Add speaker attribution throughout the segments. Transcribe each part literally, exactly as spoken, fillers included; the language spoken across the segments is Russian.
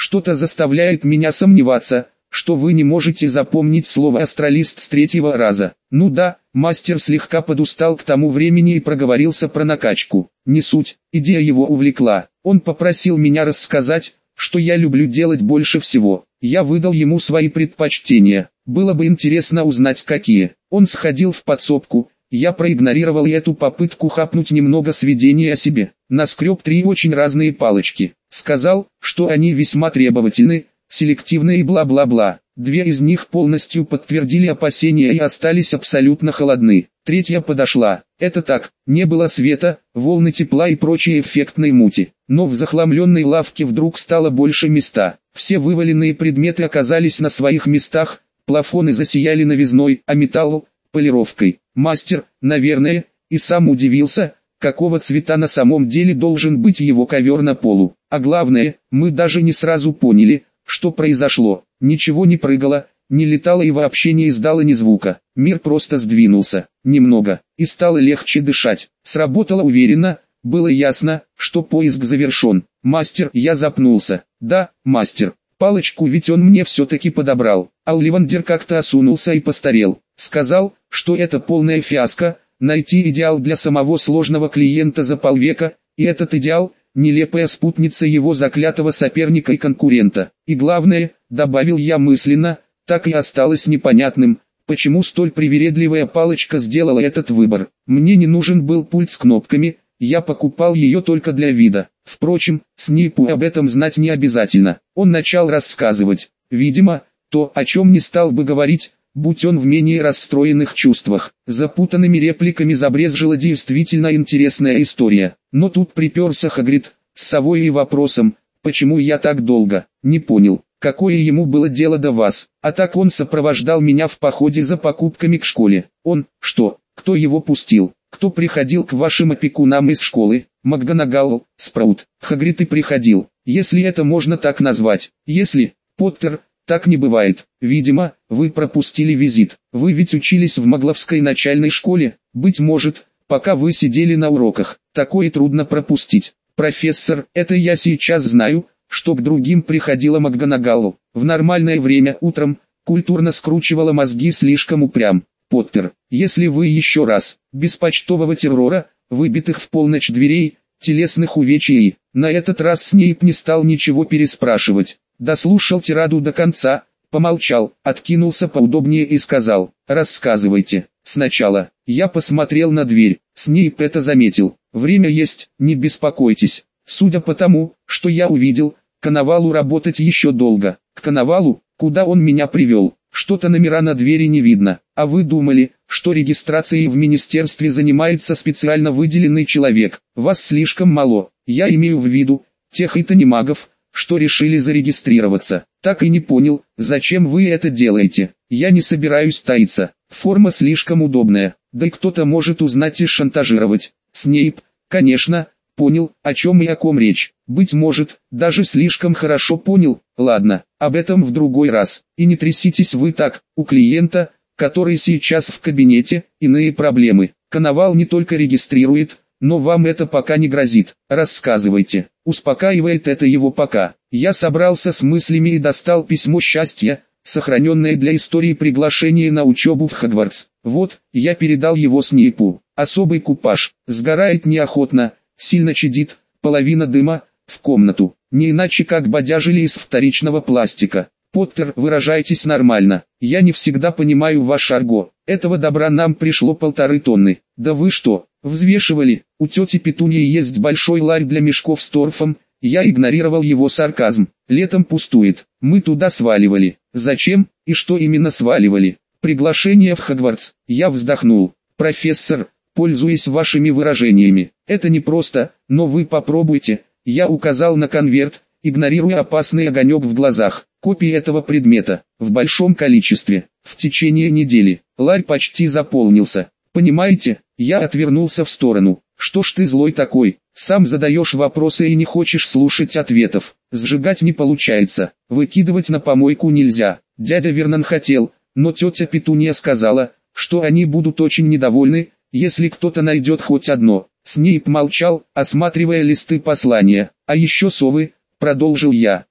Speaker 1: Что-то заставляет меня сомневаться, что вы не можете запомнить слово «астралист» с третьего раза. Ну да, мастер слегка подустал к тому времени и проговорился про накачку. Не суть, идея его увлекла. Он попросил меня рассказать, что я люблю делать больше всего. Я выдал ему свои предпочтения. Было бы интересно узнать, какие. Он сходил в подсобку. Я проигнорировал эту попытку хапнуть немного сведений о себе. Наскреб три очень разные палочки. Сказал, что они весьма требовательны, селективны и бла-бла-бла. Две из них полностью подтвердили опасения и остались абсолютно холодны. Третья подошла. Это так, не было света, волны тепла и прочей эффектной мути. Но в захламленной лавке вдруг стало больше места. Все вываленные предметы оказались на своих местах, плафоны засияли новизной, а металл – полировкой. Мастер, наверное, и сам удивился, какого цвета на самом деле должен быть его ковер на полу. А главное, мы даже не сразу поняли, что произошло. Ничего не прыгало, не летало и вообще не издало ни звука. Мир просто сдвинулся, немного, и стало легче дышать. Сработало уверенно, было ясно, что поиск завершен. Мастер, я запнулся. Да, мастер, палочку ведь он мне все-таки подобрал. Алливандер как-то осунулся и постарел. Сказал, что это полная фиаско, найти идеал для самого сложного клиента за полвека, и этот идеал – нелепая спутница его заклятого соперника и конкурента. И главное, добавил я мысленно, так и осталось непонятным, почему столь привередливая палочка сделала этот выбор. Мне не нужен был пульт с кнопками, я покупал ее только для вида. Впрочем, Снейпу об этом знать не обязательно. Он начал рассказывать. Видимо, то, о чем не стал бы говорить, будь он в менее расстроенных чувствах. Запутанными репликами забрезжила действительно интересная история. Но тут приперся Хагрид, с совой и вопросом, почему я так долго, не понял, какое ему было дело до вас. А так он сопровождал меня в походе за покупками к школе. Он, что, кто его пустил? Кто приходил к вашим опекунам из школы? МакГонагал, Спраут. Хагрид и приходил, если это можно так назвать. Если, Поттер, так не бывает. Видимо, вы пропустили визит. Вы ведь учились в Магловской начальной школе. Быть может, пока вы сидели на уроках. Такое трудно пропустить. Профессор, это я сейчас знаю, что к другим приходила МакГонагал. В нормальное время утром, культурно скручивала мозги слишком упрям. Поттер, если вы еще раз, без почтового террора, выбитых в полночь дверей, телесных увечий, на этот раз Снейп не стал ничего переспрашивать. Дослушал тираду до конца, помолчал, откинулся поудобнее и сказал: рассказывайте. Сначала, я посмотрел на дверь, Снейп это заметил. Время есть, не беспокойтесь. Судя по тому, что я увидел, Коновалу работать еще долго. К Коновалу, куда он меня привел, что-то номера на двери не видно. А вы думали, что регистрацией в министерстве занимается специально выделенный человек? Вас слишком мало. Я имею в виду тех итанимагов, что решили зарегистрироваться. Так и не понял, зачем вы это делаете. Я не собираюсь таиться. Форма слишком удобная. Да и кто-то может узнать и шантажировать. Снейп, конечно, понял, о чем и о ком речь. Быть может, даже слишком хорошо понял. Ладно, об этом в другой раз. И не тряситесь вы так, у клиента, который сейчас в кабинете, иные проблемы. Коновал не только регистрирует, но вам это пока не грозит. Рассказывайте. Успокаивает это его пока. Я собрался с мыслями и достал письмо счастья, сохраненное для истории приглашения на учебу в Хогвартс. Вот, я передал его Снейпу. Особый купаж. Сгорает неохотно, сильно чадит, половина дыма, в комнату. Не иначе как бодяжили из вторичного пластика. Поттер, выражайтесь нормально. Я не всегда понимаю ваш арго. Этого добра нам пришло полторы тонны. Да вы что, взвешивали? У тети Петуньи есть большой ларь для мешков с торфом. Я игнорировал его сарказм. Летом пустует. Мы туда сваливали. Зачем и что именно сваливали? Приглашение в Хогвартс. Я вздохнул. Профессор, пользуясь вашими выражениями, это непросто, но вы попробуйте. Я указал на конверт, игнорируя опасный огонек в глазах. Копии этого предмета, в большом количестве, в течение недели. Ларь почти заполнился. Понимаете, я отвернулся в сторону. Что ж ты злой такой, сам задаешь вопросы и не хочешь слушать ответов. Сжигать не получается, выкидывать на помойку нельзя. Дядя Вернон хотел, но тетя Петунья сказала, что они будут очень недовольны, если кто-то найдет хоть одно. Снейп молчал, осматривая листы послания. А еще совы, продолжил я.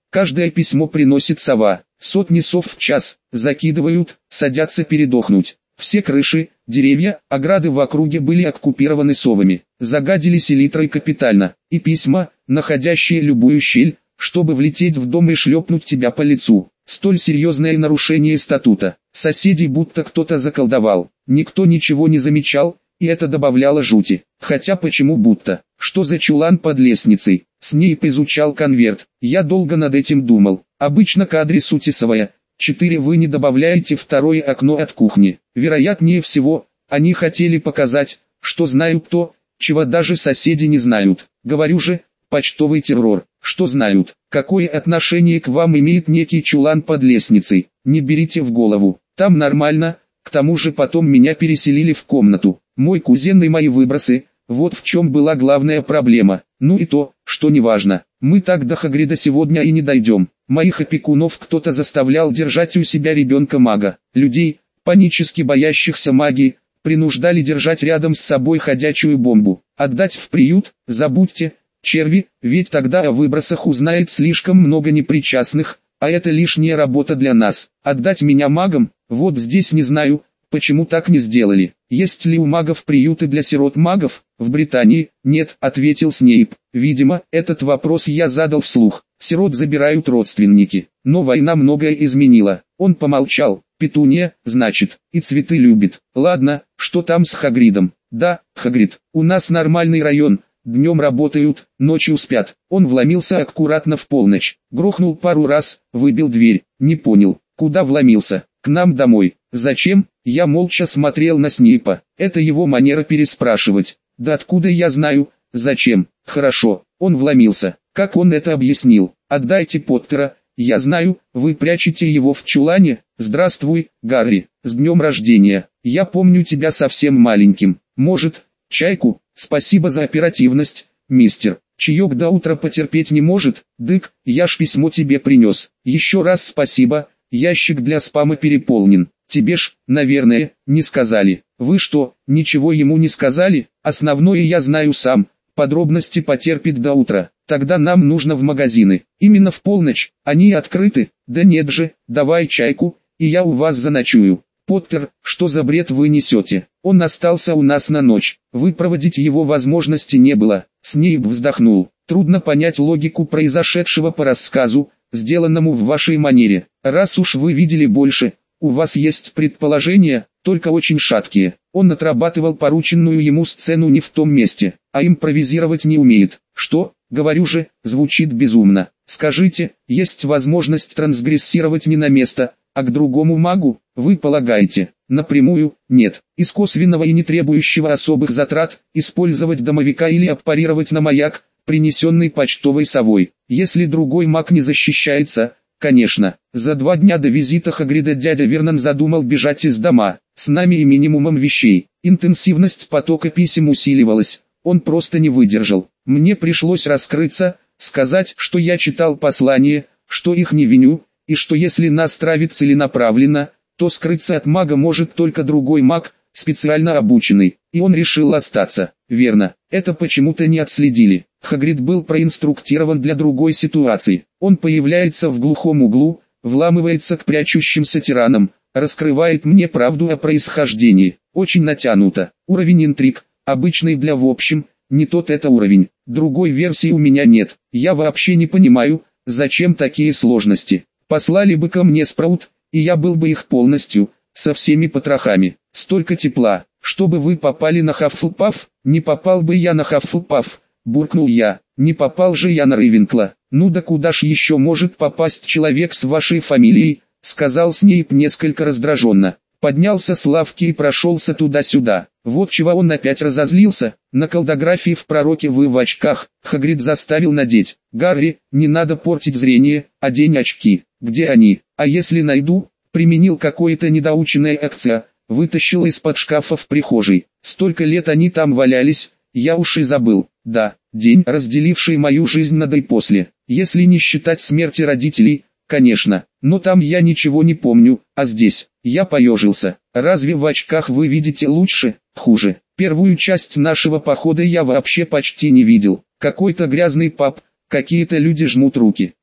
Speaker 1: Каждое письмо приносит сова, сотни сов в час, закидывают, садятся передохнуть. Все крыши, деревья, ограды в округе были оккупированы совами, загадили селитрой капитально, и письма, находящие любую щель, чтобы влететь в дом и шлепнуть тебя по лицу. Столь серьезное нарушение статута. Соседей будто кто-то заколдовал. Никто ничего не замечал, и это добавляло жути. Хотя почему будто? Что за чулан под лестницей? Снейп изучал конверт. Я долго над этим думал. Обычно к адресу Тесовая, четыре вы не добавляете второе окно от кухни. Вероятнее всего, они хотели показать, что знают то, чего даже соседи не знают. Говорю же, почтовый террор. Что знают? Какое отношение к вам имеет некий чулан под лестницей? Не берите в голову. Там нормально. К тому же потом меня переселили в комнату. Мой кузен и мои выбросы. Вот в чем была главная проблема. Ну и то, что не важно. Мы так до Хагрида сегодня и не дойдем. Моих опекунов кто-то заставлял держать у себя ребенка-мага. Людей, панически боящихся магии, принуждали держать рядом с собой ходячую бомбу. Отдать в приют? Забудьте. Черви, ведь тогда о выбросах узнает слишком много непричастных, а это лишняя работа для нас. Отдать меня магам? Вот здесь не знаю, почему так не сделали. Есть ли у магов приюты для сирот-магов? В Британии? Нет, ответил Снейп. Видимо, этот вопрос я задал вслух. Сирот забирают родственники. Но война многое изменила. Он помолчал. Петуния, значит, и цветы любит. Ладно, что там с Хагридом? Да, Хагрид, у нас нормальный район. Днем работают, ночью спят. Он вломился аккуратно в полночь. Грохнул пару раз, выбил дверь. Не понял, куда вломился? К нам домой. Зачем? Я молча смотрел на Снейпа. Это его манера переспрашивать. Да откуда я знаю, зачем? Хорошо, он вломился. Как он это объяснил? Отдайте Поттера. Я знаю, вы прячете его в чулане. Здравствуй, Гарри, с днем рождения. Я помню тебя совсем маленьким. Может, чайку? Спасибо за оперативность, мистер. Чаек до утра потерпеть не может. Дык, я ж письмо тебе принес. Еще раз спасибо, ящик для спама переполнен. Тебе ж, наверное, не сказали. Вы что, ничего ему не сказали? Основное я знаю сам. Подробности потерпит до утра. Тогда нам нужно в магазины. Именно в полночь. Они открыты? Да нет же, давай чайку, и я у вас заночую. Поттер, что за бред вы несете? Он остался у нас на ночь. Выпроводить его возможности не было. Снейп вздохнул. Трудно понять логику произошедшего по рассказу, сделанному в вашей манере. Раз уж вы видели больше, у вас есть предположения, только очень шаткие. Он отрабатывал порученную ему сцену не в том месте, а импровизировать не умеет. Что, говорю же, звучит безумно. Скажите, есть возможность трансгрессировать не на место, а к другому магу? Вы полагаете? Напрямую? Нет. Из косвенного и не требующего особых затрат, использовать домовика или аппарировать на маяк, принесенный почтовой совой. Если другой маг не защищается, конечно. За два дня до визита Хагрида дядя Вернон задумал бежать из дома, с нами и минимумом вещей. Интенсивность потока писем усиливалась, он просто не выдержал. Мне пришлось раскрыться, сказать, что я читал послание, что их не виню, и что если нас травит целенаправленно, то скрыться от мага может только другой маг, специально обученный, и он решил остаться. Верно, это почему-то не отследили. Хагрид был проинструктирован для другой ситуации. Он появляется в глухом углу, вламывается к прячущимся тиранам, раскрывает мне правду о происхождении. Очень натянуто. Уровень интриг, обычный для в общем, не тот это уровень. Другой версии у меня нет. Я вообще не понимаю, зачем такие сложности. Послали бы ко мне Спраут, и я был бы их полностью, со всеми потрохами. Столько тепла, чтобы вы попали на Хаффлпаф. Не попал бы я на Хаффлпаф, буркнул я. Не попал же я на Рейвенкла. Ну да куда ж еще может попасть человек с вашей фамилией, сказал Снейп несколько раздраженно. Поднялся с лавки и прошелся туда-сюда. Вот чего он опять разозлился. На колдографии в пророке вы в очках. Хагрид заставил надеть. Гарри, не надо портить зрение, одень очки. Где они? А если найду? Применил какое-то недоученное акция. Вытащил из-под шкафа в прихожей. Столько лет они там валялись, я уж и забыл. Да, день, разделивший мою жизнь на до и после. Если не считать смерти родителей, конечно. Но там я ничего не помню, а здесь, я поежился. Разве в очках вы видите лучше, хуже? Первую часть нашего похода я вообще почти не видел. Какой-то грязный паб, какие-то люди жмут руки.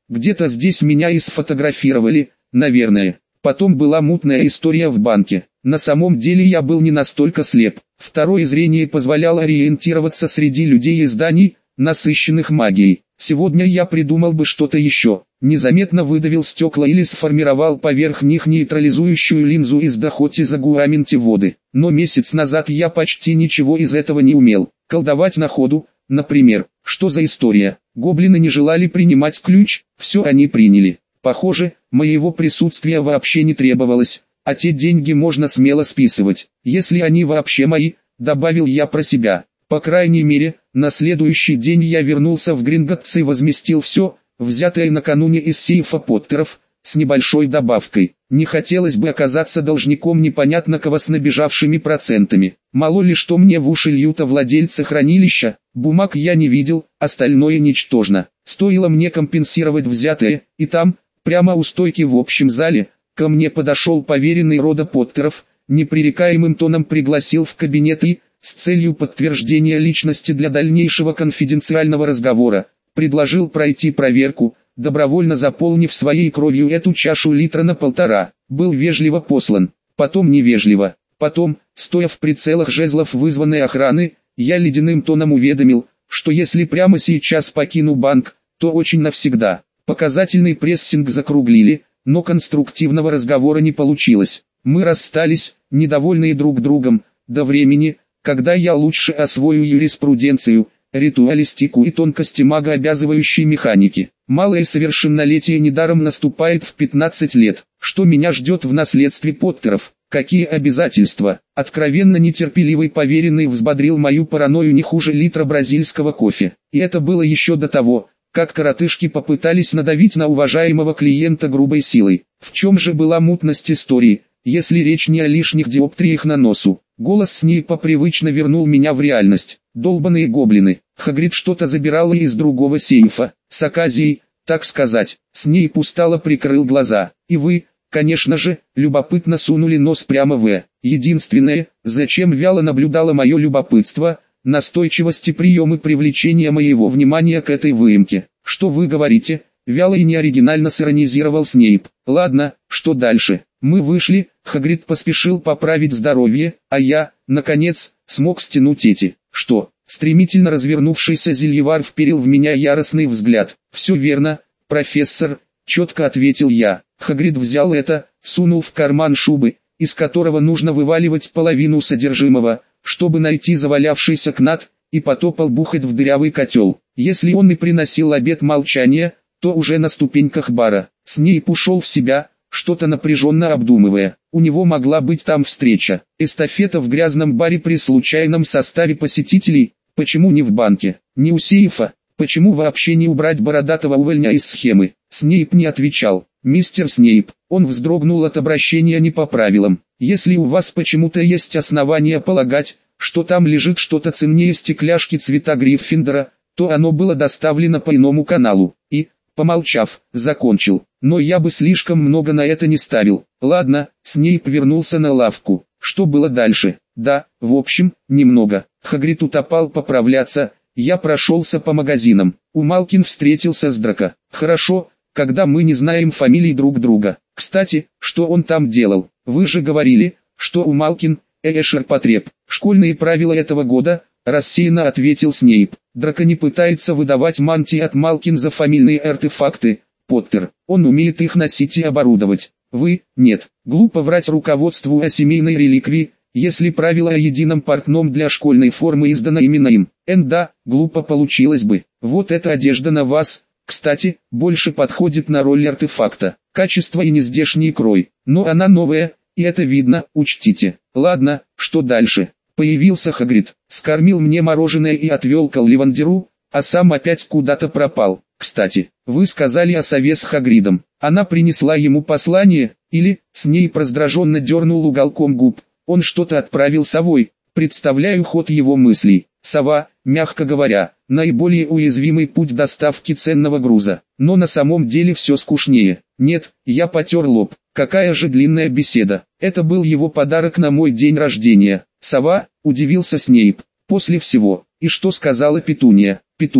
Speaker 1: Где-то здесь меня и сфотографировали, наверное. Потом была мутная история в банке. На самом деле я был не настолько слеп. Второе зрение позволяло ориентироваться среди людей и зданий, насыщенных магией. Сегодня я придумал бы что-то еще. Незаметно выдавил стекла или сформировал поверх них нейтрализующую линзу из дохоти загуаменти воды. Но месяц назад я почти ничего из этого не умел. Колдовать на ходу, например. Что за история? Гоблины не желали принимать ключ, все они приняли. Похоже, моего присутствия вообще не требовалось, а те деньги можно смело списывать, если они вообще мои, добавил я про себя. По крайней мере, на следующий день я вернулся в Гринготтс и возместил все, взятое накануне из сейфа Поттеров, с небольшой добавкой. Не хотелось бы оказаться должником непонятно кого с набежавшими процентами. Мало ли что мне в уши льют владельцы хранилища, бумаг я не видел, остальное ничтожно. Стоило мне компенсировать взятое, и там, прямо у стойки в общем зале, ко мне подошел поверенный рода Поттеров, непререкаемым тоном пригласил в кабинет и, с целью подтверждения личности для дальнейшего конфиденциального разговора, предложил пройти проверку, добровольно заполнив своей кровью эту чашу литра на полтора. Был вежливо послан, потом невежливо, потом, стоя в прицелах жезлов вызванной охраны, я ледяным тоном уведомил, что если прямо сейчас покину банк, то очень навсегда. Показательный прессинг закруглили, но конструктивного разговора не получилось. Мы расстались, недовольные друг другом, до времени, когда я лучше освою юриспруденцию, ритуалистику и тонкости магообязывающей механики. Малое совершеннолетие недаром наступает в пятнадцать лет. Что меня ждет в наследстве Поттеров? Какие обязательства? Откровенно нетерпеливый поверенный взбодрил мою паранойю не хуже литра бразильского кофе. И это было еще до того, как коротышки попытались надавить на уважаемого клиента грубой силой. В чем же была мутность истории, если речь не о лишних диоптриях на носу? Голос Снейпа привычно вернул меня в реальность. Долбаные гоблины. Хагрид что-то забирала из другого сейфа. С оказией, так сказать. Снейп устало прикрыл глаза. И вы, конечно же, любопытно сунули нос прямо в. Единственное, зачем вяло наблюдало мое любопытство, настойчивости приемы привлечения моего внимания к этой выемке. Что вы говорите? Вяло и неоригинально сиронизировал Снейп. Ладно, что дальше? Мы вышли, Хагрид поспешил поправить здоровье, а я, наконец, смог стянуть эти. Что? Стремительно развернувшийся зельевар вперил в меня яростный взгляд. Все верно, профессор, четко ответил я. Хагрид взял это, сунул в карман шубы, из которого нужно вываливать половину содержимого, чтобы найти завалявшийся кнат, и потопал бухать в дырявый котел. Если он и приносил обет молчания, то уже на ступеньках бара. Снейп ушел в себя, что-то напряженно обдумывая. У него могла быть там встреча. Эстафета в грязном баре при случайном составе посетителей. Почему не в банке, не у сейфа? Почему вообще не убрать бородатого увольня из схемы? Снейп не отвечал. Мистер Снейп, он вздрогнул от обращения не по правилам. Если у вас почему-то есть основания полагать, что там лежит что-то ценнее стекляшки цвета Гриффиндора, то оно было доставлено по иному каналу. И, помолчав, закончил. Но я бы слишком много на это не ставил. Ладно, Снейп вернулся на лавку. Что было дальше? Да, в общем, немного. Хагрид утопал поправляться, я прошелся по магазинам. У Малкин встретился с Драко. Хорошо, когда мы не знаем фамилий друг друга. Кстати, что он там делал? Вы же говорили, что у Малкин, Эшер потреб. Школьные правила этого года, рассеянно ответил Снейп. Драко не пытается выдавать мантии от Малкин за фамильные артефакты, Поттер. Он умеет их носить и оборудовать. Вы, нет. Глупо врать руководству о семейной реликвии, если правило о едином портном для школьной формы издано именно им. Эн да, глупо получилось бы. Вот эта одежда на вас, кстати, больше подходит на роль артефакта. Качество и нездешний крой. Но она новая, и это видно, учтите. Ладно, что дальше? Появился Хагрид, скормил мне мороженое и отвел к Олливандеру, а сам опять куда-то пропал. Кстати, вы сказали о сове с Хагридом. Она принесла ему послание, или, Снейп раздраженно дернул уголком губ. Он что-то отправил совой. Представляю ход его мыслей. Сова, мягко говоря, наиболее уязвимый путь доставки ценного груза. Но на самом деле все скучнее. Нет, я потер лоб. Какая же длинная беседа. Это был его подарок на мой день рождения. Сова, удивился Снейп. После всего. И что сказала Петуния? Петуния.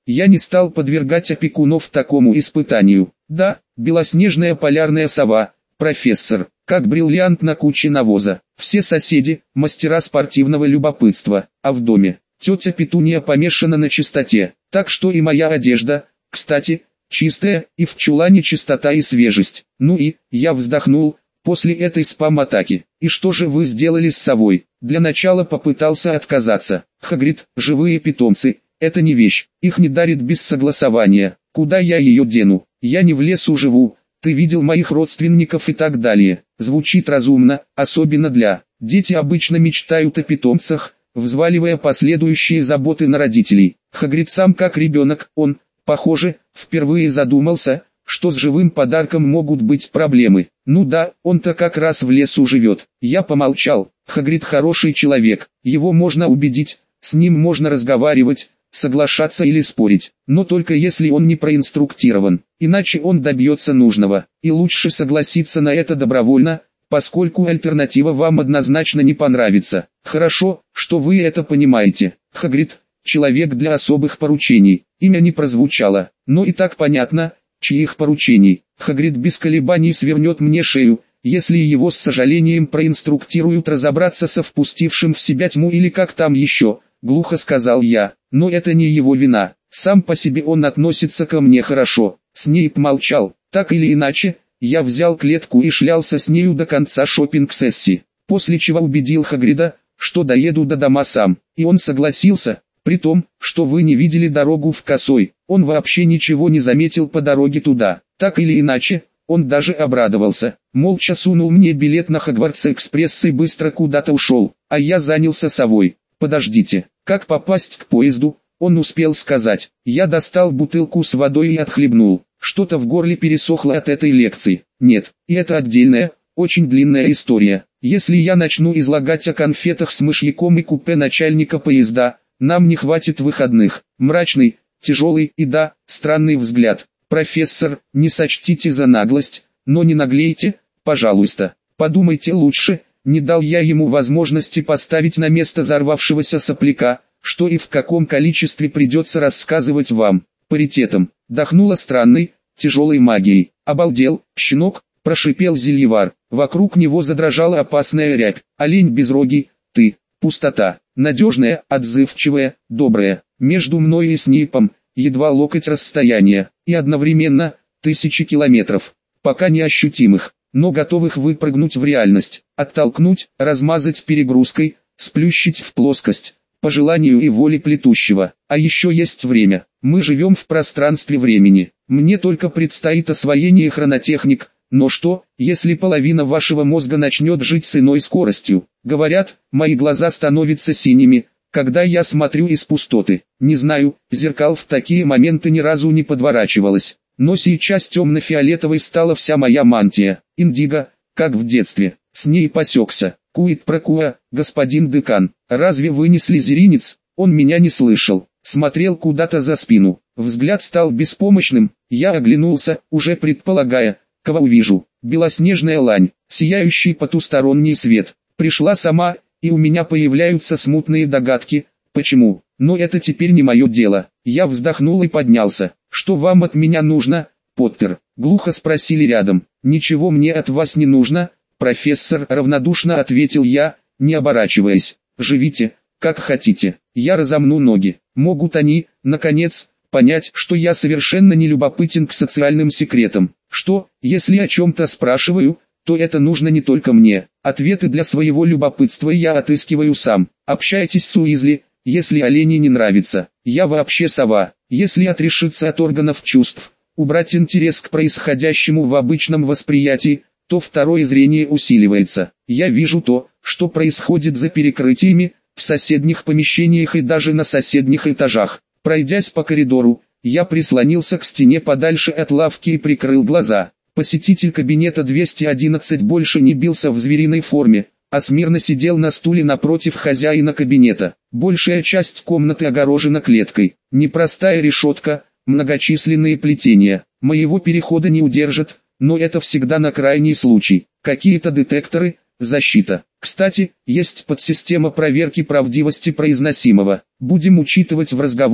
Speaker 1: Я не стал подвергать опекунов такому испытанию. Да, белоснежная полярная сова, профессор, как бриллиант на куче навоза. Все соседи, мастера спортивного любопытства, а в доме тетя Петуния помешана на чистоте, так что и моя одежда, кстати, чистая, и в чулане чистота и свежесть. Ну и, я вздохнул, после этой спам-атаки. И что же вы сделали с совой? Для начала попытался отказаться. Хагрид, живые питомцы, это не вещь, их не дарит без согласования. Куда я ее дену? Я не в лесу живу, ты видел моих родственников и так далее. Звучит разумно, особенно для... Дети обычно мечтают о питомцах, взваливая последующие заботы на родителей. Хагрид сам как ребенок, он, похоже, впервые задумался, что с живым подарком могут быть проблемы. Ну да, он-то как раз в лесу живет. Я помолчал. Хагрид хороший человек, его можно убедить, с ним можно разговаривать, соглашаться или спорить, но только если он не проинструктирован, иначе он добьется нужного, и лучше согласиться на это добровольно, поскольку альтернатива вам однозначно не понравится. Хорошо, что вы это понимаете. Хагрид, человек для особых поручений, имя не прозвучало, но и так понятно, чьих поручений. Хагрид без колебаний свернет мне шею, если его с сожалением проинструктируют разобраться со впустившим в себя тьму или как там еще, глухо сказал я, но это не его вина, сам по себе он относится ко мне хорошо. Снейп молчал, так или иначе, я взял клетку и шлялся с нею до конца шопинг-сессии, после чего убедил Хагрида, что доеду до дома сам, и он согласился, при том, что вы не видели дорогу в Косой, он вообще ничего не заметил по дороге туда, так или иначе, он даже обрадовался, молча сунул мне билет на Хогвартс-экспресс и быстро куда-то ушел, а я занялся совой. Подождите, как попасть к поезду, он успел сказать, я достал бутылку с водой и отхлебнул. Что-то в горле пересохло от этой лекции. Нет, и это отдельная, очень длинная история. Если я начну излагать о конфетах с мышьяком и купе начальника поезда, нам не хватит выходных. Мрачный, тяжелый и да, странный взгляд. Профессор, не сочтите за наглость, но не наглейте, пожалуйста. Подумайте лучше, не дал я ему возможности поставить на место взорвавшегося сопляка, что и в каком количестве придется рассказывать вам. Паритетом. Дохнуло странной, тяжелой магией. Обалдел, щенок, прошипел Зельевар. Вокруг него задрожала опасная рябь. Олень безрогий, ты, пустота. Надежная, отзывчивая, добрая. Между мной и Снейпом, едва локоть расстояния. И одновременно, тысячи километров. Пока неощутимых, но готовых выпрыгнуть в реальность. Оттолкнуть, размазать перегрузкой, сплющить в плоскость. По желанию и воле плетущего. А еще есть время. Мы живем в пространстве времени. Мне только предстоит освоение хронотехник, но что, если половина вашего мозга начнет жить с иной скоростью? Говорят, мои глаза становятся синими, когда я смотрю из пустоты. Не знаю, зеркал в такие моменты ни разу не подворачивалось. Но сейчас темно-фиолетовой стала вся моя мантия. Индиго, как в детстве. С ней посекся. Куит про куа, господин декан. Разве вы не слизеринец? Он меня не слышал. Смотрел куда-то за спину. Взгляд стал беспомощным. Я оглянулся, уже предполагая, кого увижу. Белоснежная лань, сияющий потусторонний свет. Пришла сама, и у меня появляются смутные догадки, почему. Но это теперь не мое дело. Я вздохнул и поднялся. Что вам от меня нужно, Поттер? Глухо спросили рядом. Ничего мне от вас не нужно, профессор, равнодушно ответил я, не оборачиваясь. Живите, как хотите. Я разомну ноги. Могут они, наконец, понять, что я совершенно не любопытен к социальным секретам. Что, если о чем-то спрашиваю, то это нужно не только мне. Ответы для своего любопытства я отыскиваю сам. Общайтесь с Уизли, если олени не нравится. Я вообще сова. Если отрешиться от органов чувств, убрать интерес к происходящему в обычном восприятии, то второе зрение усиливается. Я вижу то, что происходит за перекрытиями, в соседних помещениях и даже на соседних этажах. Пройдясь по коридору, я прислонился к стене подальше от лавки и прикрыл глаза. Посетитель кабинета двести одиннадцать больше не бился в звериной форме, а смирно сидел на стуле напротив хозяина кабинета. Большая часть комнаты огорожена клеткой. Непростая решетка, многочисленные плетения. Моего перехода не удержат, но это всегда на крайний случай. Какие-то детекторы, защита. Кстати, есть подсистема проверки правдивости произносимого. Будем учитывать в разговоре,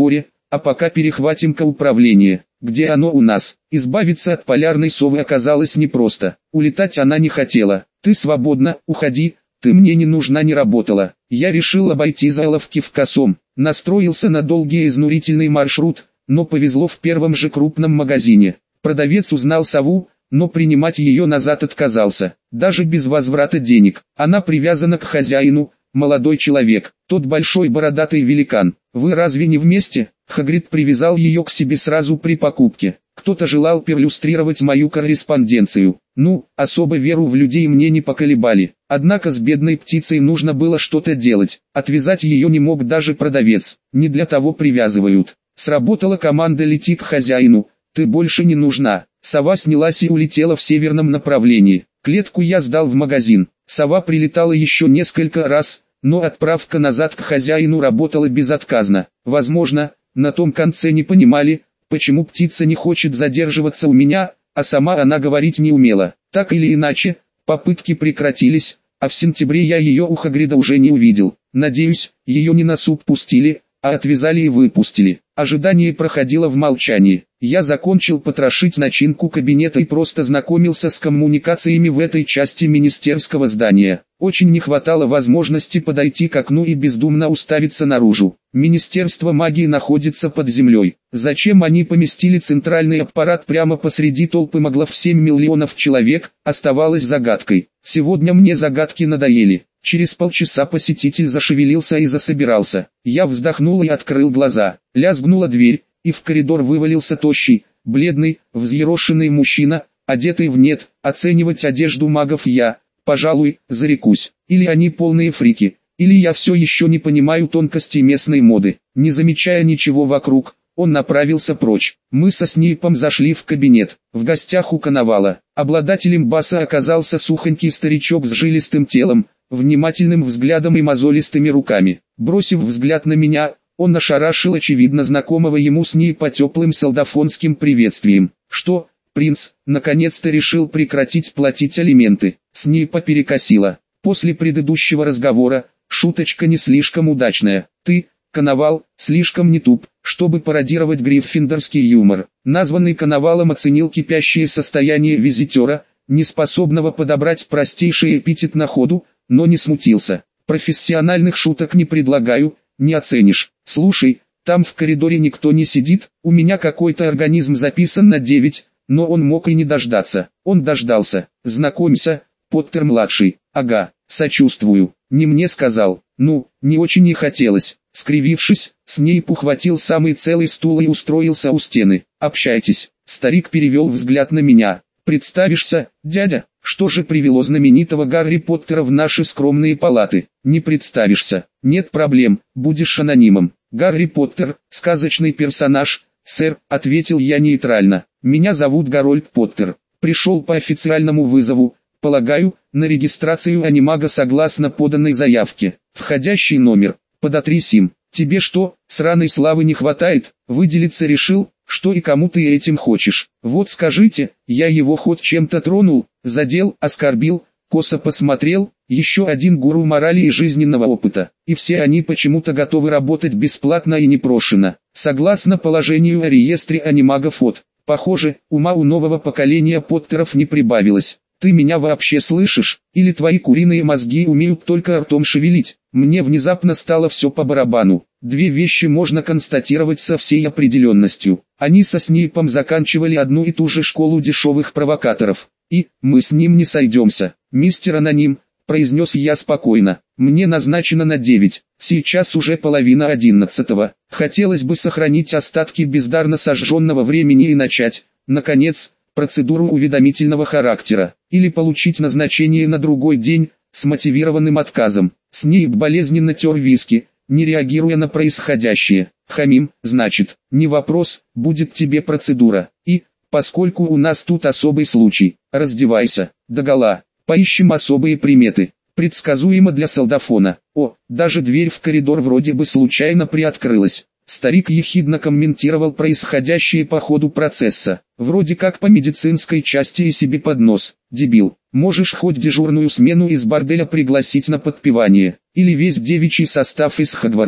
Speaker 1: а пока перехватим-ка управление. Где оно у нас? Избавиться от полярной совы оказалось непросто. Улетать она не хотела. Ты свободна, уходи, ты мне не нужна, не работала. Я решил обойти Зайловки в косом. Настроился на долгий и изнурительный маршрут, но повезло в первом же крупном магазине. Продавец узнал сову, но принимать ее назад отказался, даже без возврата денег. Она привязана к хозяину, молодой человек, тот большой бородатый великан. Вы разве не вместе? Хагрид привязал ее к себе сразу при покупке. Кто-то желал перлюстрировать мою корреспонденцию. Ну, особо веру в людей мне не поколебали. Однако с бедной птицей нужно было что-то делать. Отвязать ее не мог даже продавец. Не для того привязывают. Сработала команда «Лети к хозяину». Ты больше не нужна. Сова снялась и улетела в северном направлении. Клетку я сдал в магазин. Сова прилетала еще несколько раз, но отправка назад к хозяину работала безотказно. Возможно, на том конце не понимали, почему птица не хочет задерживаться у меня, а сама она говорить не умела. Так или иначе, попытки прекратились, а в сентябре я ее у Хагрида уже не увидел. Надеюсь, ее не на суп пустили, а отвязали и выпустили. Ожидание проходило в молчании. Я закончил потрошить начинку кабинета и просто знакомился с коммуникациями в этой части министерского здания. Очень не хватало возможности подойти к окну и бездумно уставиться наружу. Министерство магии находится под землей. Зачем они поместили центральный аппарат прямо посреди толпы маглов в семь миллионов человек, оставалось загадкой. Сегодня мне загадки надоели. Через полчаса посетитель зашевелился и засобирался. Я вздохнул и открыл глаза. Лязгнула дверь, и в коридор вывалился тощий, бледный, взъерошенный мужчина, одетый в нет. Оценивать одежду магов я, пожалуй, зарекусь. Или они полные фрики, или я все еще не понимаю тонкостей местной моды. Не замечая ничего вокруг, он направился прочь. Мы со Снейпом зашли в кабинет. В гостях у Коновала. Обладателем баса оказался сухонький старичок с жилистым телом, внимательным взглядом и мозолистыми руками. Бросив взгляд на меня, он ошарашил очевидно знакомого ему Снейпа теплым солдафонским приветствием. «Что, принц, наконец-то решил прекратить платить алименты?» Снейпа перекосило. После предыдущего разговора, шуточка не слишком удачная. «Ты, Коновал, слишком не туп, чтобы пародировать гриффиндорский юмор». Названный Коновалом оценил кипящее состояние визитера, неспособного подобрать простейший эпитет на ходу, но не смутился. «Профессиональных шуток не предлагаю, не оценишь. Слушай, там в коридоре никто не сидит, у меня какой-то организм записан на девять, но он мог и не дождаться». Он дождался. «Знакомься, Поттер-младший». «Ага, сочувствую. Не мне сказал». «Ну, не очень и хотелось». Скривившись, Снейп ухватил самый целый стул и устроился у стены. «Общайтесь». Старик перевел взгляд на меня. «Представишься, дядя?» Что же привело знаменитого Гарри Поттера в наши скромные палаты? Не представишься. Нет проблем, будешь анонимом. Гарри Поттер, сказочный персонаж, сэр, ответил я нейтрально. Меня зовут Гарольд Поттер. Пришел по официальному вызову, полагаю, на регистрацию анимага согласно поданной заявке. Входящий номер. Подотри сим. Тебе что, сраной славы не хватает? Выделиться решил? Что и кому ты этим хочешь? Вот скажите, я его хоть чем-то тронул, задел, оскорбил, косо посмотрел, еще один гуру морали и жизненного опыта. И все они почему-то готовы работать бесплатно и непрошено. Согласно положению о реестре анимагов от, похоже, ума у нового поколения Поттеров не прибавилось. Ты меня вообще слышишь? Или твои куриные мозги умеют только ртом шевелить? Мне внезапно стало все по барабану. Две вещи можно констатировать со всей определенностью. Они со Снейпом заканчивали одну и ту же школу дешевых провокаторов. И, мы с ним не сойдемся. «Мистер Аноним», — произнес я спокойно, — «мне назначено на девять. Сейчас уже половина одиннадцатого. Хотелось бы сохранить остатки бездарно сожженного времени и начать, наконец, процедуру уведомительного характера, или получить назначение на другой день, с мотивированным отказом». Снейп болезненно тер виски, не реагируя на происходящее. «Хамим, значит, не вопрос, будет тебе процедура. И, поскольку у нас тут особый случай, раздевайся, догола, поищем особые приметы». Предсказуемо для солдафона. О, даже дверь в коридор вроде бы случайно приоткрылась. Старик ехидно комментировал происходящее по ходу процесса. Вроде как по медицинской части и себе под нос. «Дебил, можешь хоть дежурную смену из борделя пригласить на подпевание, или весь девичий состав из Хогвартса.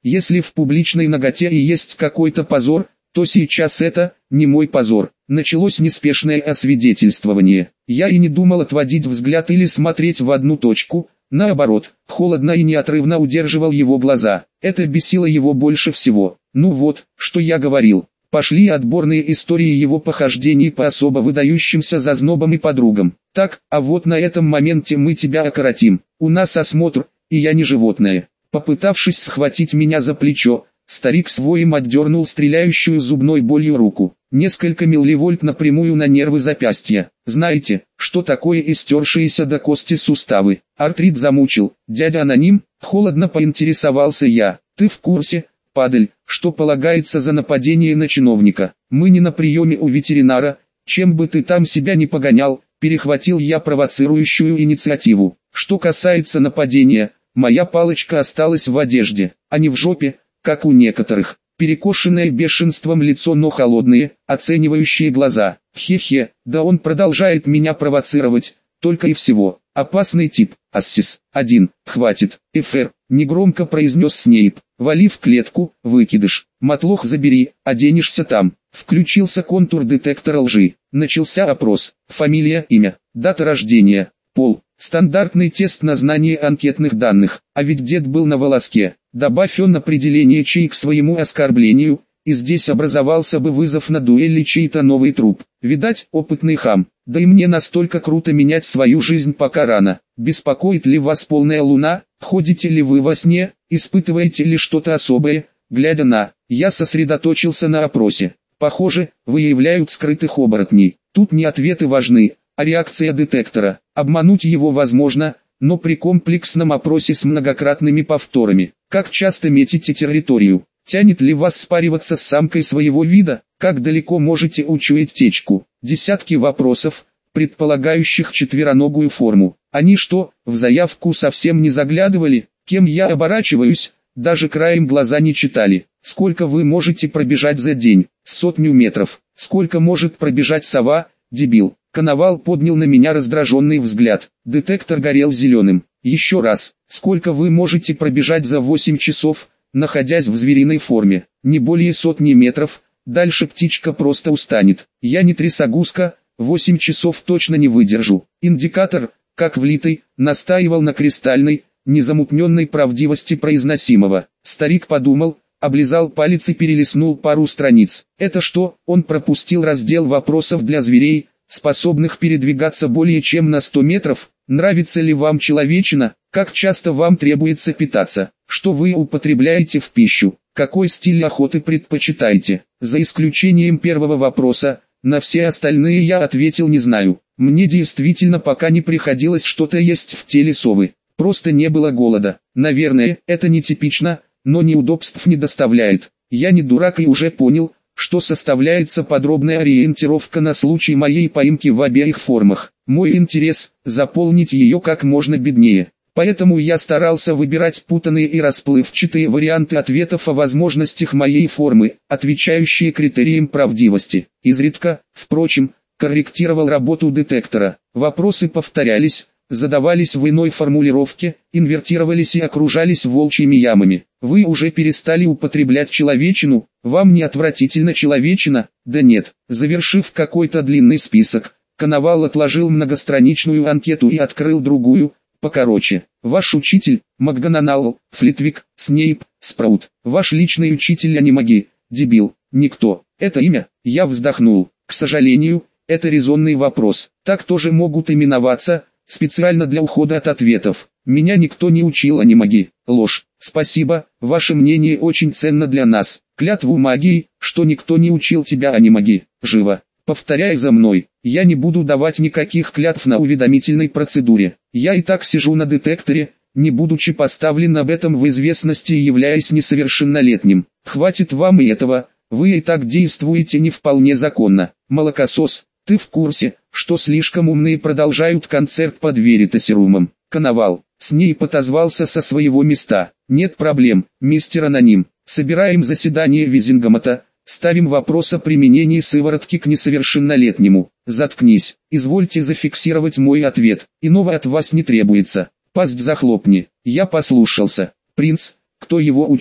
Speaker 1: Если в публичной наготе и есть какой-то позор, то сейчас это не мой позор. Началось неспешное освидетельствование. Я и не думал отводить взгляд или смотреть в одну точку. Наоборот, холодно и неотрывно удерживал его глаза. Это бесило его больше всего. Ну вот, что я говорил. Пошли отборные истории его похождений по особо выдающимся зазнобам и подругам. Так, а вот на этом моменте мы тебя окоротим. У нас осмотр, и я не животное. Попытавшись схватить меня за плечо, старик своим отдернул стреляющую зубной болью руку. Несколько милливольт напрямую на нервы запястья. Знаете, что такое истершиеся до кости суставы? Артрит замучил. Дядя аноним, холодно поинтересовался я. Ты в курсе, падаль, что полагается за нападение на чиновника? Мы не на приеме у ветеринара, чем бы ты там себя не погонял, перехватил я провоцирующую инициативу. Что касается нападения, моя палочка осталась в одежде, а не в жопе, как у некоторых. Перекошенное бешенством лицо, но холодные, оценивающие глаза. Хе-хе, да он продолжает меня провоцировать, только и всего. Опасный тип, Ассис. Один, хватит, Эфер, негромко произнес Снейп. Вали в клетку, выкидыш. Мотлох забери, оденешься там. Включился контур детектора лжи. Начался опрос. Фамилия, имя, дата рождения, пол. Стандартный тест на знание анкетных данных. А ведь дед был на волоске. Добавь он определение чей к своему оскорблению, и здесь образовался бы вызов на дуэль или чей-то новый труп. Видать, опытный хам. Да и мне настолько круто менять свою жизнь пока рано. Беспокоит ли вас полная луна? Ходите ли вы во сне? Испытываете ли что-то особое? Глядя на, я сосредоточился на опросе. Похоже, выявляют скрытых оборотней. Тут не ответы важны, а реакция детектора. Обмануть его возможно, но при комплексном опросе с многократными повторами. Как часто метите территорию? Тянет ли вас спариваться с самкой своего вида? Как далеко можете учуять течку? Десятки вопросов, предполагающих четвероногую форму. Они что, в заявку совсем не заглядывали? Кем я оборачиваюсь? Даже краем глаза не читали. Сколько вы можете пробежать за день? Сотню метров. Сколько может пробежать сова? Дебил. Коновал поднял на меня раздраженный взгляд. Детектор горел зеленым. Еще раз. Сколько вы можете пробежать за восемь часов, находясь в звериной форме? Не более сотни метров. Дальше птичка просто устанет. Я не трясогузка, восемь часов точно не выдержу. Индикатор, как влитый, настаивал на кристальной, незамутненной правдивости произносимого. Старик подумал, облизал палец и перелистнул пару страниц. Это что? Он пропустил раздел вопросов для зверей, способных передвигаться более чем на сто метров. Нравится ли вам человечина? Как часто вам требуется питаться? Что вы употребляете в пищу? Какой стиль охоты предпочитаете? За исключением первого вопроса, на все остальные я ответил не знаю. Мне действительно пока не приходилось что-то есть в теле совы. Просто не было голода. Наверное, это нетипично, но неудобств не доставляет. Я не дурак и уже понял, что составляется подробная ориентировка на случай моей поимки в обеих формах. Мой интерес – заполнить ее как можно беднее. Поэтому я старался выбирать путанные и расплывчатые варианты ответов о возможностях моей формы, отвечающие критериям правдивости. Изредка, впрочем, корректировал работу детектора. Вопросы повторялись, задавались в иной формулировке, инвертировались и окружались волчьими ямами. Вы уже перестали употреблять человечину? Вам не отвратительно человечина? Да нет. Завершив какой-то длинный список, Коновал отложил многостраничную анкету и открыл другую, покороче. Ваш учитель, МакГонагал, Флитвик, Снейп, Спраут. Ваш личный учитель анимаги, дебил, никто. Это имя? Я вздохнул. К сожалению, это резонный вопрос. Так тоже могут именоваться, специально для ухода от ответов. Меня никто не учил анимаги. Ложь. Спасибо, ваше мнение очень ценно для нас. Клятву магии, что никто не учил тебя анимаги. Живо. Повторяй за мной. Я не буду давать никаких клятв на уведомительной процедуре. Я и так сижу на детекторе, не будучи поставлен об этом в известности и являясь несовершеннолетним. Хватит вам и этого, вы и так действуете не вполне законно. Молокосос, ты в курсе, что слишком умные продолжают концерт под Веритасерумом? Коновал, Снейп отозвался со своего места. Нет проблем, мистер Аноним. Собираем заседание Визингамата. Ставим вопрос о применении сыворотки к несовершеннолетнему. Заткнись, извольте зафиксировать мой ответ, иного от вас не требуется. Пасть захлопни. Я послушался. Принц, кто его учил?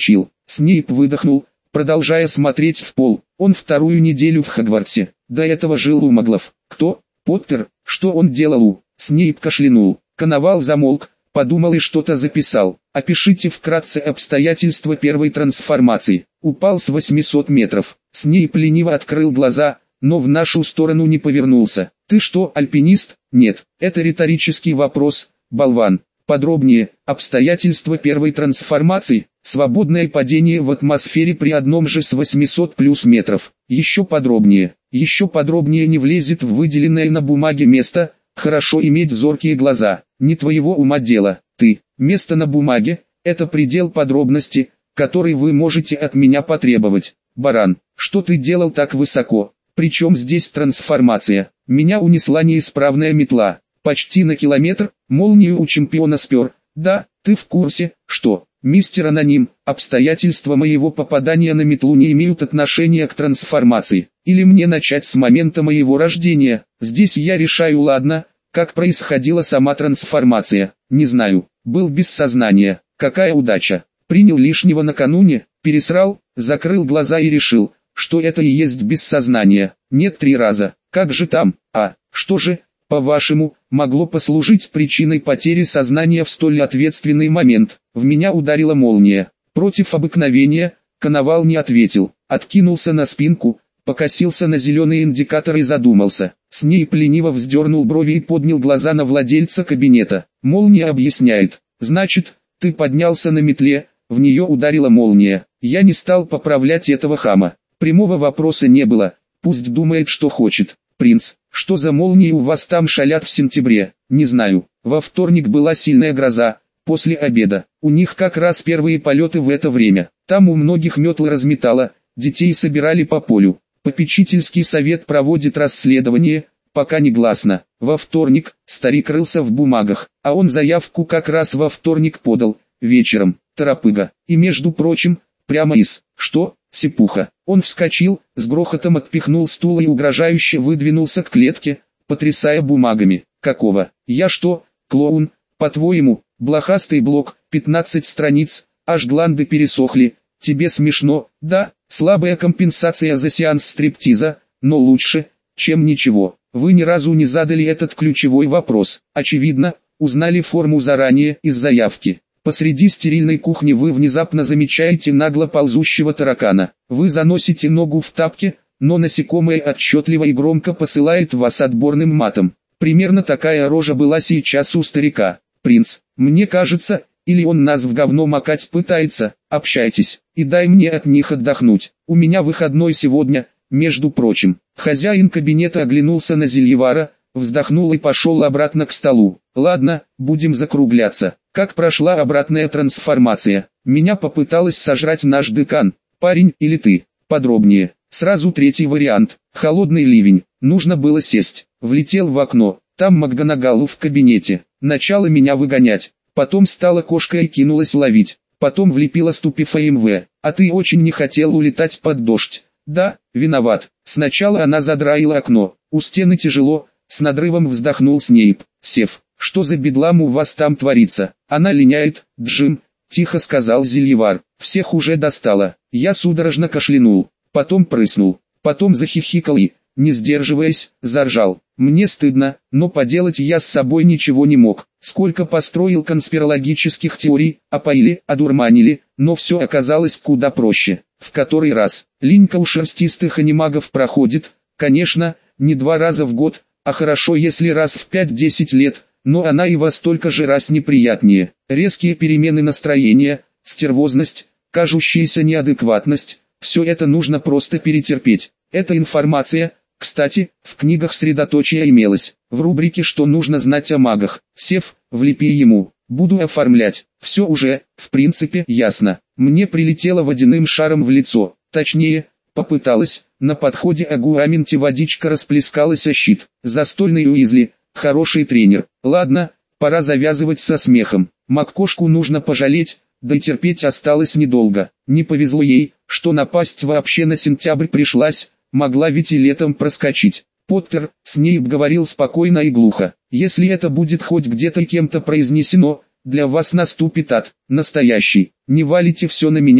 Speaker 1: Снейп выдохнул, продолжая смотреть в пол. Он вторую неделю в Хогвартсе. До этого жил у маглов. Кто? Поттер. Что он делал у? Снейп кашлянул. Коновал замолк, подумал и что-то записал. Опишите вкратце обстоятельства первой трансформации. Упал с восьмисот метров. Снейп лениво открыл глаза, но в нашу сторону не повернулся. Ты что, альпинист? Нет, это риторический вопрос, болван. Подробнее, обстоятельства первой трансформации, свободное падение в атмосфере при одном же с восьмисот плюс метров. Еще подробнее, еще подробнее не влезет в выделенное на бумаге место, хорошо иметь зоркие глаза, не твоего ума дело, ты, место на бумаге, это предел подробности, который вы можете от меня потребовать. Баран, что ты делал так высоко? Причем здесь трансформация? Меня унесла неисправная метла. Почти на километр, молнию у чемпиона спер. Да, ты в курсе, что, мистер Аноним, обстоятельства моего попадания на метлу не имеют отношения к трансформации. Или мне начать с момента моего рождения? Здесь я решаю, ладно, как происходила сама трансформация. Не знаю, был без сознания. Какая удача. Принял лишнего накануне, пересрал, закрыл глаза и решил, что это и есть без сознания. Нет, три раза. Как же там? А, что же, по-вашему, могло послужить причиной потери сознания в столь ответственный момент? В меня ударила молния. Против обыкновения, Коновал не ответил. Откинулся на спинку, покосился на зеленый индикатор и задумался. Снейп лениво вздернул брови и поднял глаза на владельца кабинета. Молния объясняет. Значит, ты поднялся на метле, в нее ударила молния. Я не стал поправлять этого хама. Прямого вопроса не было. Пусть думает, что хочет. Принц, что за молнии у вас там шалят в сентябре? Не знаю. Во вторник была сильная гроза, после обеда. У них как раз первые полеты в это время. Там у многих метлы разметало, детей собирали по полю. Попечительский совет проводит расследование, пока не гласно. Во вторник, старик рылся в бумагах, а он заявку как раз во вторник подал, вечером, торопыга. И между прочим, прямо из, что, сипуха. Он вскочил, с грохотом отпихнул стул и угрожающе выдвинулся к клетке, потрясая бумагами. Какого? Я что, клоун, по-твоему? Блохастый блок, пятнадцать страниц, аж гланды пересохли. Тебе смешно, да? Слабая компенсация за сеанс стриптиза, но лучше, чем ничего. Вы ни разу не задали этот ключевой вопрос. Очевидно, узнали форму заранее из заявки. Посреди стерильной кухни вы внезапно замечаете нагло ползущего таракана. Вы заносите ногу в тапки, но насекомое отчетливо и громко посылает вас отборным матом. Примерно такая рожа была сейчас у старика. Принц, мне кажется, или он нас в говно макать пытается. Общайтесь, и дай мне от них отдохнуть. У меня выходной сегодня, между прочим. Хозяин кабинета оглянулся на Зельевара, вздохнул и пошел обратно к столу. Ладно, будем закругляться. Как прошла обратная трансформация? Меня попыталась сожрать наш декан. Парень или ты? Подробнее. Сразу третий вариант. Холодный ливень. Нужно было сесть. Влетел в окно. Там МакГонагалл в кабинете. Начала меня выгонять. Потом стала кошкой и кинулась ловить. Потом влепила ступиф-АМВ. А ты очень не хотел улетать под дождь. Да, виноват. Сначала она задраила окно. У стены тяжело. С надрывом вздохнул Снейп. Сев. Что за бедлам у вас там творится? Она линяет, Джим, тихо сказал Зельевар. Всех уже достало. Я судорожно кашлянул. Потом прыснул. Потом захихикал и, не сдерживаясь, заржал. Мне стыдно, но поделать я с собой ничего не мог. Сколько построил конспирологических теорий, опоили, одурманили, но все оказалось куда проще. В который раз. Линька у шерстистых анимагов проходит, конечно, не два раза в год, а хорошо если раз в пять-десять лет, но она и во столько же раз неприятнее. Резкие перемены настроения, стервозность, кажущаяся неадекватность, все это нужно просто перетерпеть. Эта информация, кстати, в книгах средоточия имелась. В рубрике «Что нужно знать о магах». Сев, влепи ему. Буду оформлять. Все уже, в принципе, ясно. Мне прилетело водяным шаром в лицо. Точнее, попыталась. На подходе Агуаменти водичка расплескалась о щит. Застольный Уизли, хороший тренер. Ладно, пора завязывать со смехом. Маккошку нужно пожалеть, да и терпеть осталось недолго. Не повезло ей, что напасть вообще на сентябрь пришлась, могла ведь и летом проскочить. Поттер, Снейп говорил спокойно и глухо. Если это будет хоть где-то кем-то произнесено, для вас наступит ад, настоящий. Не валите все на меня,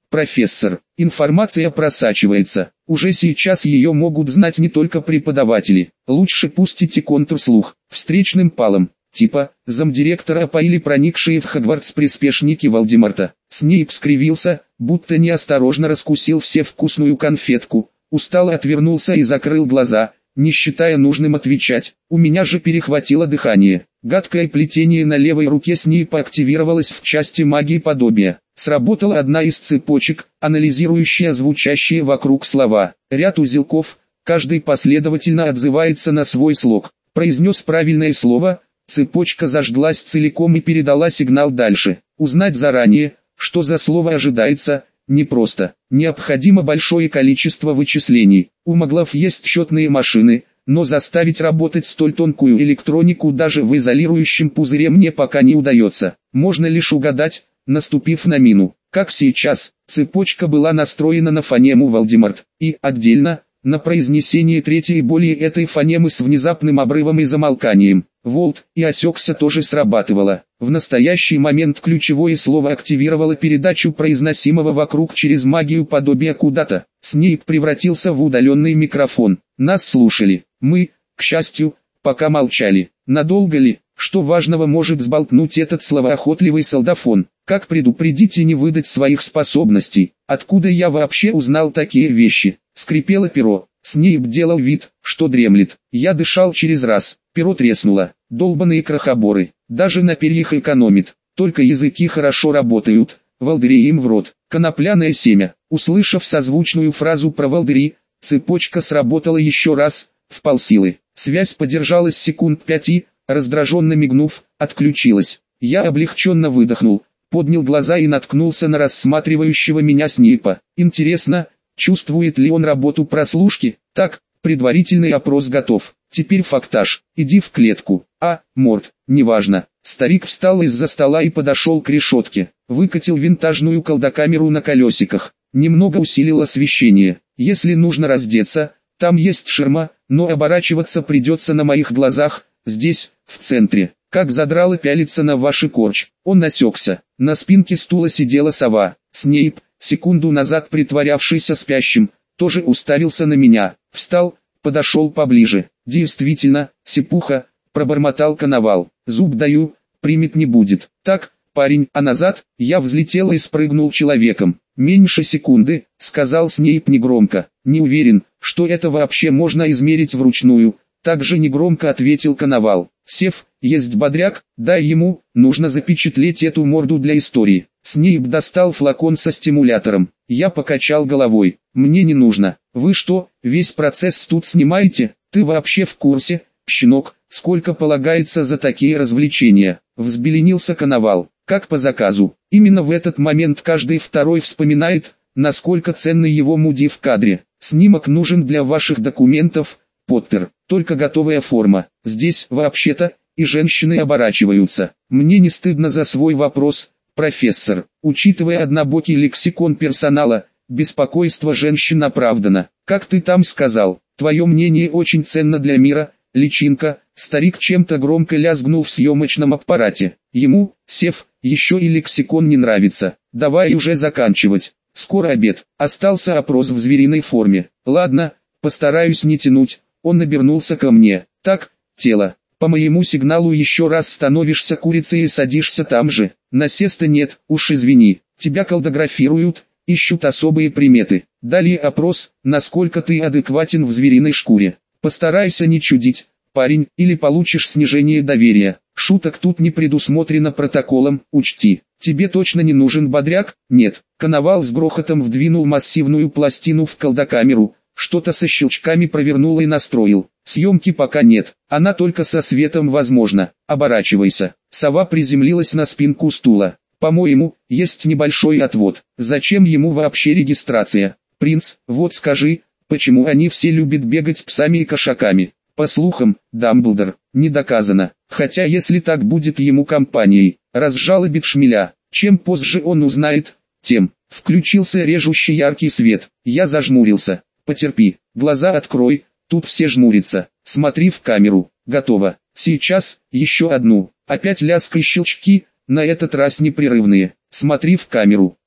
Speaker 1: профессор. Информация просачивается. Уже сейчас ее могут знать не только преподаватели. Лучше пустите контрслух. Встречным палом. Типа, замдиректора опоили проникшие в Хогвартс приспешники Волдеморта. Снейп скривился, будто неосторожно раскусил все вкусную конфетку. Устало отвернулся и закрыл глаза, не считая нужным отвечать. У меня же перехватило дыхание. Гадкое плетение на левой руке Снейпа активировалось в части магии подобия. Сработала одна из цепочек, анализирующая звучащие вокруг слова. Ряд узелков, каждый последовательно отзывается на свой слог. Произнес правильное слово, цепочка зажглась целиком и передала сигнал дальше. Узнать заранее, что за слово ожидается, непросто. Необходимо большое количество вычислений. У маглов есть счетные машины, но заставить работать столь тонкую электронику даже в изолирующем пузыре мне пока не удается. Можно лишь угадать, наступив на мину. Как сейчас, цепочка была настроена на фонему Волдеморт, и, отдельно, на произнесение третьей более этой фонемы с внезапным обрывом и замолканием. Волт и осекся тоже срабатывало. В настоящий момент ключевое слово активировало передачу произносимого вокруг через магию подобия куда-то. Снейп превратился в удаленный микрофон. Нас слушали. Мы, к счастью, пока молчали. Надолго ли? Что важного может сболтнуть этот словоохотливый солдафон? Как предупредить и не выдать своих способностей? Откуда я вообще узнал такие вещи? Скрипело перо. Снейп делал вид, что дремлет. Я дышал через раз. Перо треснуло. Долбаные крохоборы. Даже на перьях экономит. Только языки хорошо работают. Волдыри им в рот. Конопляное семя. Услышав созвучную фразу про волдыри, цепочка сработала еще раз, в полсилы. Связь подержалась секунд пять и, раздраженно мигнув, отключилась. Я облегченно выдохнул, поднял глаза и наткнулся на рассматривающего меня Снейпа. Интересно, чувствует ли он работу прослушки? Так, предварительный опрос готов. Теперь фактаж. Иди в клетку. А, Морт, неважно. Старик встал из-за стола и подошел к решетке. Выкатил винтажную колдокамеру на колесиках. Немного усилил освещение. Если нужно раздеться, там есть ширма, но оборачиваться придется на моих глазах, здесь, в центре. Как задрало пялиться на ваши корч. Он насекся. На спинке стула сидела сова. Снейп, секунду назад притворявшийся спящим, тоже уставился на меня. Встал, подошел поближе. Действительно, сипуха, пробормотал Коновал. Зуб даю, примет не будет. Так, парень, а назад, я взлетел и спрыгнул человеком. Меньше секунды, сказал Снейп негромко. Не уверен, что это вообще можно измерить вручную. Также негромко ответил Коновал. Сев, есть бодряк, дай ему, нужно запечатлеть эту морду для истории. Снейп достал флакон со стимулятором. Я покачал головой. Мне не нужно. Вы что, весь процесс тут снимаете? Ты вообще в курсе, щенок, сколько полагается за такие развлечения? Взбеленился Коновал. Как по заказу. Именно в этот момент каждый второй вспоминает, насколько ценны его муди в кадре. Снимок нужен для ваших документов, Поттер, только готовая форма. Здесь, вообще-то, и женщины оборачиваются. Мне не стыдно за свой вопрос, профессор. Учитывая однобокий лексикон персонала, беспокойство женщин оправдано. Как ты там сказал, твое мнение очень ценно для мира, личинка. Старик чем-то громко лязгнул в съемочном аппарате. Ему, сев, еще и лексикон не нравится. Давай уже заканчивать. Скоро обед. Остался опрос в звериной форме. Ладно, постараюсь не тянуть. Он обернулся ко мне. Так, тело. По моему сигналу еще раз становишься курицей и садишься там же. Насеста нет, уж извини. Тебя колдографируют, ищут особые приметы. Далее опрос, насколько ты адекватен в звериной шкуре. Постарайся не чудить, парень, или получишь снижение доверия. Шуток тут не предусмотрено протоколом, учти. Тебе точно не нужен бодряк? Нет. Коновал с грохотом вдвинул массивную пластину в колдокамеру. Что-то со щелчками провернул и настроил. Съемки пока нет, она только со светом возможна. Оборачивайся. Сова приземлилась на спинку стула. По-моему, есть небольшой отвод. Зачем ему вообще регистрация? Принц, вот скажи, почему они все любят бегать псами и кошаками? По слухам, Дамблдор, не доказано. Хотя если так будет ему компанией, разжалобит шмеля. Чем позже он узнает, тем. Включился режущий яркий свет. Я зажмурился. Потерпи, глаза открой, тут все жмурятся. Смотри в камеру. Готово. Сейчас, еще одну. Опять лязг и щелчки, на этот раз непрерывные. Смотри в камеру.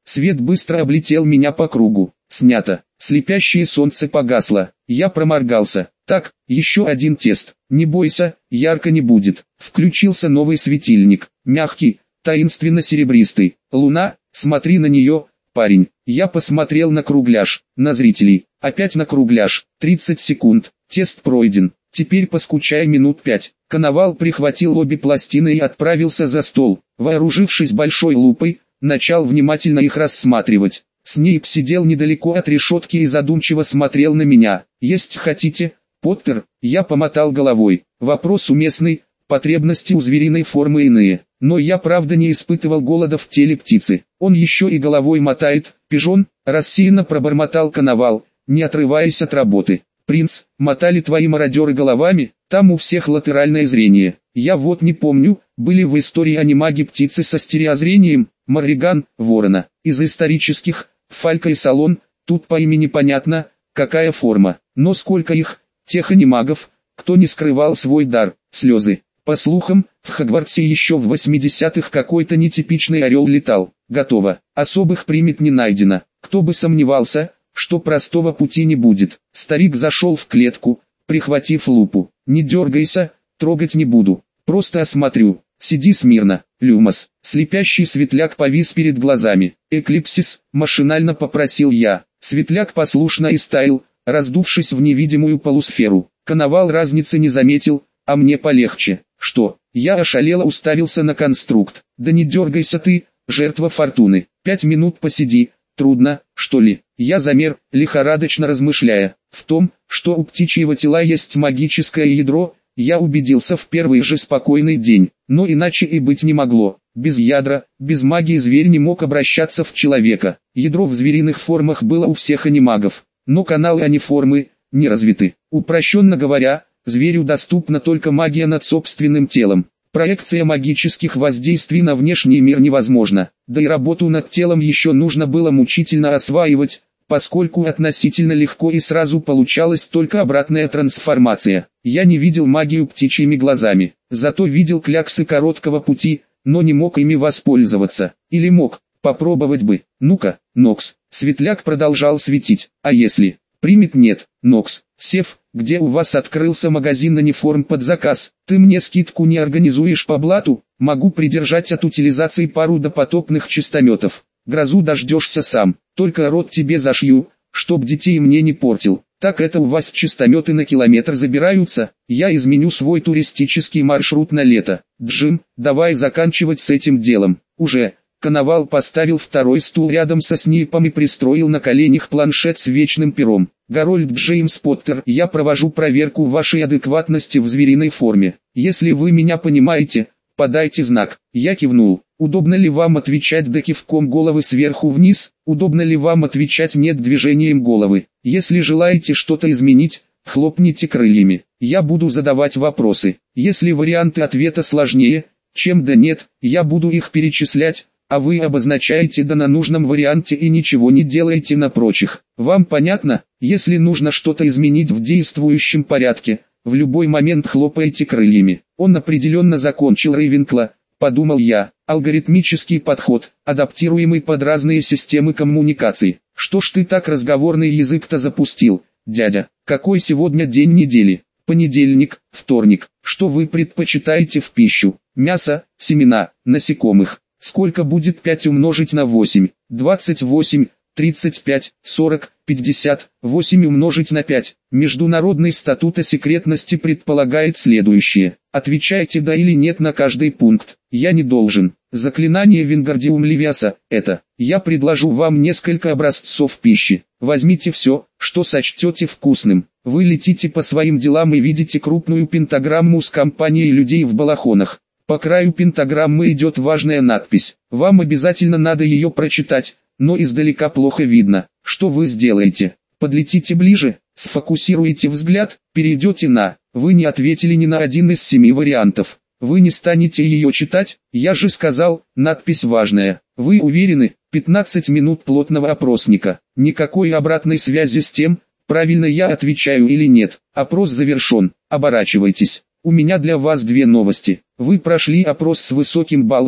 Speaker 1: Свет быстро облетел меня по кругу. Снято. Слепящее солнце погасло. Я проморгался. Так, еще один тест. Не бойся, ярко не будет. Включился новый светильник. Мягкий, таинственно-серебристый. Луна, смотри на нее, парень. Я посмотрел на кругляш, на зрителей. Опять на кругляш. тридцать секунд. Тест пройден. Теперь поскучай минут пять. Коновал прихватил обе пластины и отправился за стол. Вооружившись большой лупой, начал внимательно их рассматривать. Снейп сидел недалеко от решетки и задумчиво смотрел на меня. «Есть хотите, Поттер?» Я помотал головой. Вопрос уместный, потребности у звериной формы иные. Но я правда не испытывал голода в теле птицы. Он еще и головой мотает. «Пижон», рассеянно пробормотал Коновал, не отрываясь от работы. «Принц, мотали твои мародеры головами? Там у всех латеральное зрение. Я вот не помню, были в истории анимаги птицы со стереозрением, Марриган, ворона. Из исторических, Фалька и Салон, тут по имени понятно, какая форма. Но сколько их, тех анимагов, кто не скрывал свой дар, слезы. По слухам, в Хогвартсе еще в восьмидесятых какой-то нетипичный орел летал. Готово. Особых примет не найдено. Кто бы сомневался, что простого пути не будет. Старик зашел в клетку, прихватив лупу. «Не дергайся, трогать не буду. Просто осмотрю. Сиди смирно, Люмос». Слепящий светляк повис перед глазами. «Эклипсис», машинально попросил я. Светляк послушно истаял, раздувшись в невидимую полусферу. Коновал разницы не заметил, а мне полегче. «Что?» Я ошалело уставился на конструкт. «Да не дергайся ты, жертва фортуны. Пять минут посиди. Трудно, что ли?» Я замер, лихорадочно размышляя. В том, что у птичьего тела есть магическое ядро, я убедился в первый же спокойный день. Но иначе и быть не могло. Без ядра, без магии зверь не мог обращаться в человека. Ядро в звериных формах было у всех анимагов. Но каналы аниформы не развиты. Упрощенно говоря, зверю доступна только магия над собственным телом. Проекция магических воздействий на внешний мир невозможна, да и работу над телом еще нужно было мучительно осваивать, поскольку относительно легко и сразу получалась только обратная трансформация. Я не видел магию птичьими глазами, зато видел кляксы короткого пути, но не мог ими воспользоваться. Или мог, попробовать бы. «Ну-ка, Нокс». Светляк продолжал светить. «А если?» «Примет нет, Нокс. Сев, где у вас открылся магазин аниформ под заказ, ты мне скидку не организуешь по блату? Могу придержать от утилизации пару допотопных чистометов. Грозу дождешься сам, только рот тебе зашью, чтоб детей мне не портил. Так это у вас чистометы на километр забираются? Я изменю свой туристический маршрут на лето. Джим, давай заканчивать с этим делом. Уже». Коновал поставил второй стул рядом со Снейпом и пристроил на коленях планшет с вечным пером. «Гарольд Джеймс Поттер, я провожу проверку вашей адекватности в звериной форме. Если вы меня понимаете, подайте знак». Я кивнул. «Удобно ли вам отвечать да кивком головы сверху вниз? Удобно ли вам отвечать нет движением головы? Если желаете что-то изменить, хлопните крыльями. Я буду задавать вопросы. Если варианты ответа сложнее, чем да нет, я буду их перечислять, а вы обозначаете да на нужном варианте и ничего не делаете на прочих. Вам понятно? Если нужно что-то изменить в действующем порядке, в любой момент хлопаете крыльями». Он определенно закончил Рейвенкла, подумал я. Алгоритмический подход, адаптируемый под разные системы коммуникаций. «Что ж ты так разговорный язык-то запустил, дядя? Какой сегодня день недели?» «Понедельник, вторник. Что вы предпочитаете в пищу? Мясо, семена, насекомых?» «Сколько будет пять умножить на восемь? двадцать восемь, тридцать пять, сорок, пятьдесят, восемь умножить на пять. Международный статут о секретности предполагает следующее. Отвечайте да или нет на каждый пункт. Я не должен. Заклинание Вингардиум Левиаса – это. Я предложу вам несколько образцов пищи. Возьмите все, что сочтете вкусным. Вы летите по своим делам и видите крупную пентаграмму с компанией людей в балахонах. По краю пентаграммы идет важная надпись. Вам обязательно надо ее прочитать, но издалека плохо видно. Что вы сделаете? Подлетите ближе, сфокусируете взгляд, перейдете на... Вы не ответили ни на один из семи вариантов. Вы не станете ее читать, я же сказал, надпись важная. Вы уверены? пятнадцать минут плотного опросника. Никакой обратной связи с тем, правильно я отвечаю или нет. Опрос завершен. Оборачивайтесь. У меня для вас две новости. Вы прошли опрос с высоким баллом,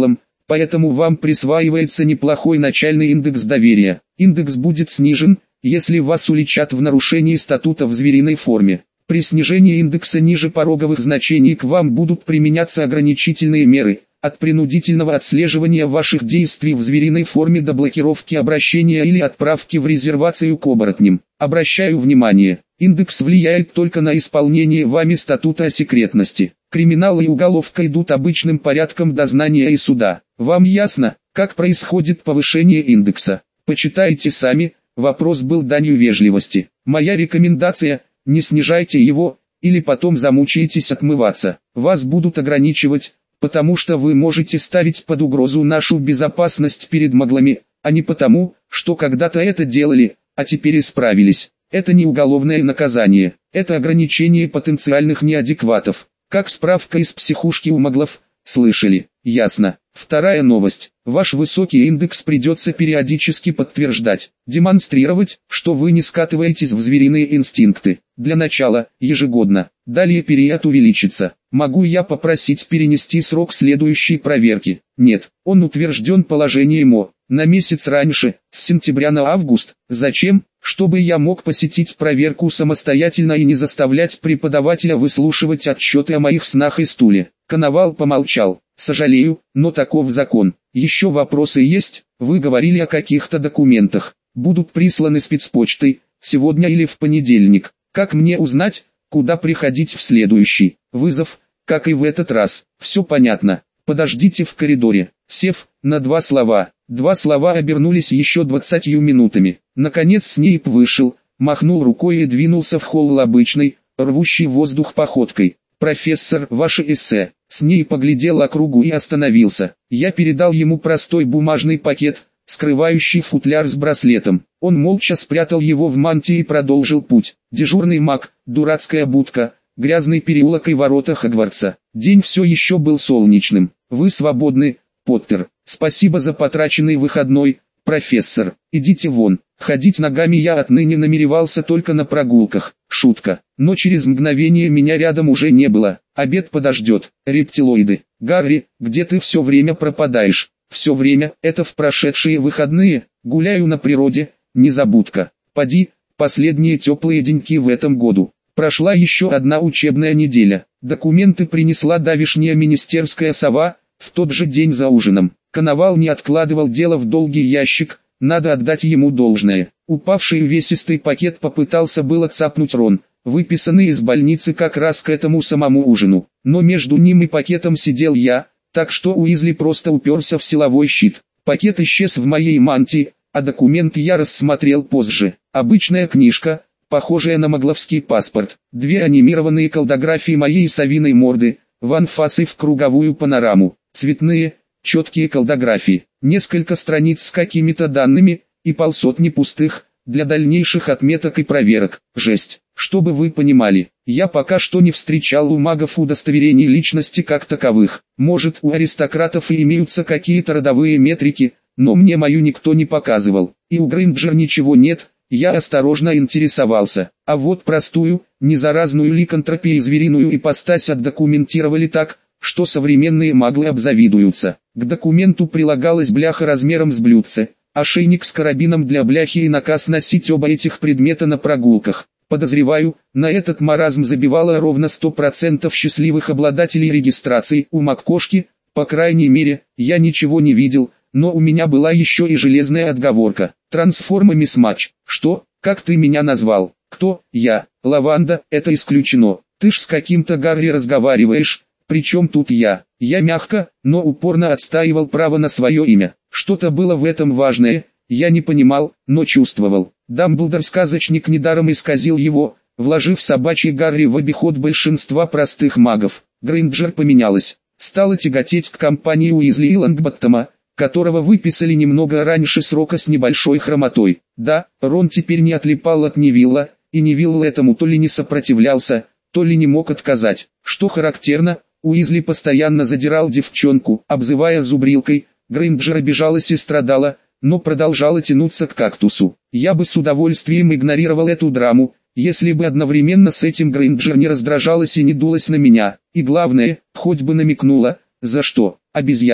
Speaker 1: поэтому вам присваивается неплохой начальный индекс доверия. Индекс будет снижен, если вас уличат в нарушении статута в звериной форме. При снижении индекса ниже пороговых значений к вам будут применяться ограничительные меры, от принудительного отслеживания ваших действий в звериной форме до блокировки обращения или отправки в резервацию к оборотням. Обращаю внимание, индекс влияет только на исполнение вами статута о секретности. Криминал и уголовка идут обычным порядком дознания и суда. Вам ясно, как происходит повышение индекса? Почитайте сами, вопрос был данью вежливости. Моя рекомендация – не снижайте его, или потом замучаетесь отмываться. Вас будут ограничивать, потому что вы можете ставить под угрозу нашу безопасность перед маглами, а не потому, что когда-то это делали, а теперь исправились. Это не уголовное наказание, это ограничение потенциальных неадекватов. Как справка из психушки у маглов, слышали? Ясно. Вторая новость. Ваш высокий индекс придется периодически подтверждать, демонстрировать, что вы не скатываетесь в звериные инстинкты. Для начала, ежегодно. Далее период увеличится. Могу я попросить перенести срок следующей проверки? Нет, он утвержден положением МО. На месяц раньше, с сентября на август. Зачем? Чтобы я мог посетить проверку самостоятельно и не заставлять преподавателя выслушивать отчеты о моих снах и стуле. Коновал помолчал. Сожалею, но таков закон. Еще вопросы есть? Вы говорили о каких-то документах. Будут присланы спецпочтой, сегодня или в понедельник. Как мне узнать, куда приходить в следующий вызов, как и в этот раз? Все понятно. Подождите в коридоре. Сев, на два слова. Два слова обернулись еще двадцатью минутами. Наконец Снейп вышел, махнул рукой и двинулся в холл обычной, рвущей воздух походкой. «Профессор, ваше эссе». Снейп поглядел округу и остановился. Я передал ему простой бумажный пакет, скрывающий футляр с браслетом. Он молча спрятал его в мантии и продолжил путь. Дежурный маг, дурацкая будка, грязный переулок и ворота Хогвартса. День все еще был солнечным. Вы свободны, Поттер. Спасибо за потраченный выходной, профессор. Идите вон. Ходить ногами я отныне намеревался только на прогулках. Шутка. Но через мгновение меня рядом уже не было. Обед подождет. Рептилоиды. Гарри, где ты все время пропадаешь? Все время, это в прошедшие выходные. Гуляю на природе, незабудка. Поди, последние теплые деньки в этом году. Прошла еще одна учебная неделя. Документы принесла давишняя министерская сова, в тот же день за ужином. Коновал не откладывал дело в долгий ящик, надо отдать ему должное. Упавший увесистый пакет попытался было цапнуть Рон, выписанный из больницы как раз к этому самому ужину. Но между ним и пакетом сидел я, так что Уизли просто уперся в силовой щит. Пакет исчез в моей мантии, а документ я рассмотрел позже. Обычная книжка, похожая на магловский паспорт. Две анимированные колдографии моей совиной морды, в анфас и в круговую панораму. Цветные, четкие колдографии. Несколько страниц с какими-то данными, и полсотни пустых, для дальнейших отметок и проверок. Жесть. Чтобы вы понимали, я пока что не встречал у магов удостоверений личности как таковых. Может, у аристократов и имеются какие-то родовые метрики, но мне мою никто не показывал. И у Грейнджер ничего нет, я осторожно интересовался. А вот простую, незаразную ликантропию и звериную ипостась отдокументировали так, что современные маглы обзавидуются. К документу прилагалась бляха размером с блюдце, ошейник с карабином для бляхи и наказ носить оба этих предмета на прогулках. Подозреваю, на этот маразм забивало ровно сто процентов счастливых обладателей регистрации. У МакКошки, по крайней мере, я ничего не видел, но у меня была еще и железная отговорка. Трансформа мисс-матч. Что? Как ты меня назвал? Кто? Я. Лаванда, это исключено. Ты ж с каким-то Гарри разговариваешь. Причем тут я? Я мягко, но упорно отстаивал право на свое имя. Что-то было в этом важное, я не понимал, но чувствовал. Дамблдор-сказочник недаром исказил его, вложив собачий Гарри в обиход большинства простых магов. Грейнджер поменялась, стала тяготеть к компании Уизли и Лонгботтома, которого выписали немного раньше срока с небольшой хромотой. Да, Рон теперь не отлипал от Невилла, и Невилл этому то ли не сопротивлялся, то ли не мог отказать. Что характерно, Уизли постоянно задирал девчонку, обзывая зубрилкой. Грейнджер обижалась и страдала, но продолжала тянуться к кактусу. Я бы с удовольствием игнорировал эту драму, если бы одновременно с этим Грейнджер не раздражалась и не дулась на меня. И главное, хоть бы намекнула, за что. Обезьянник.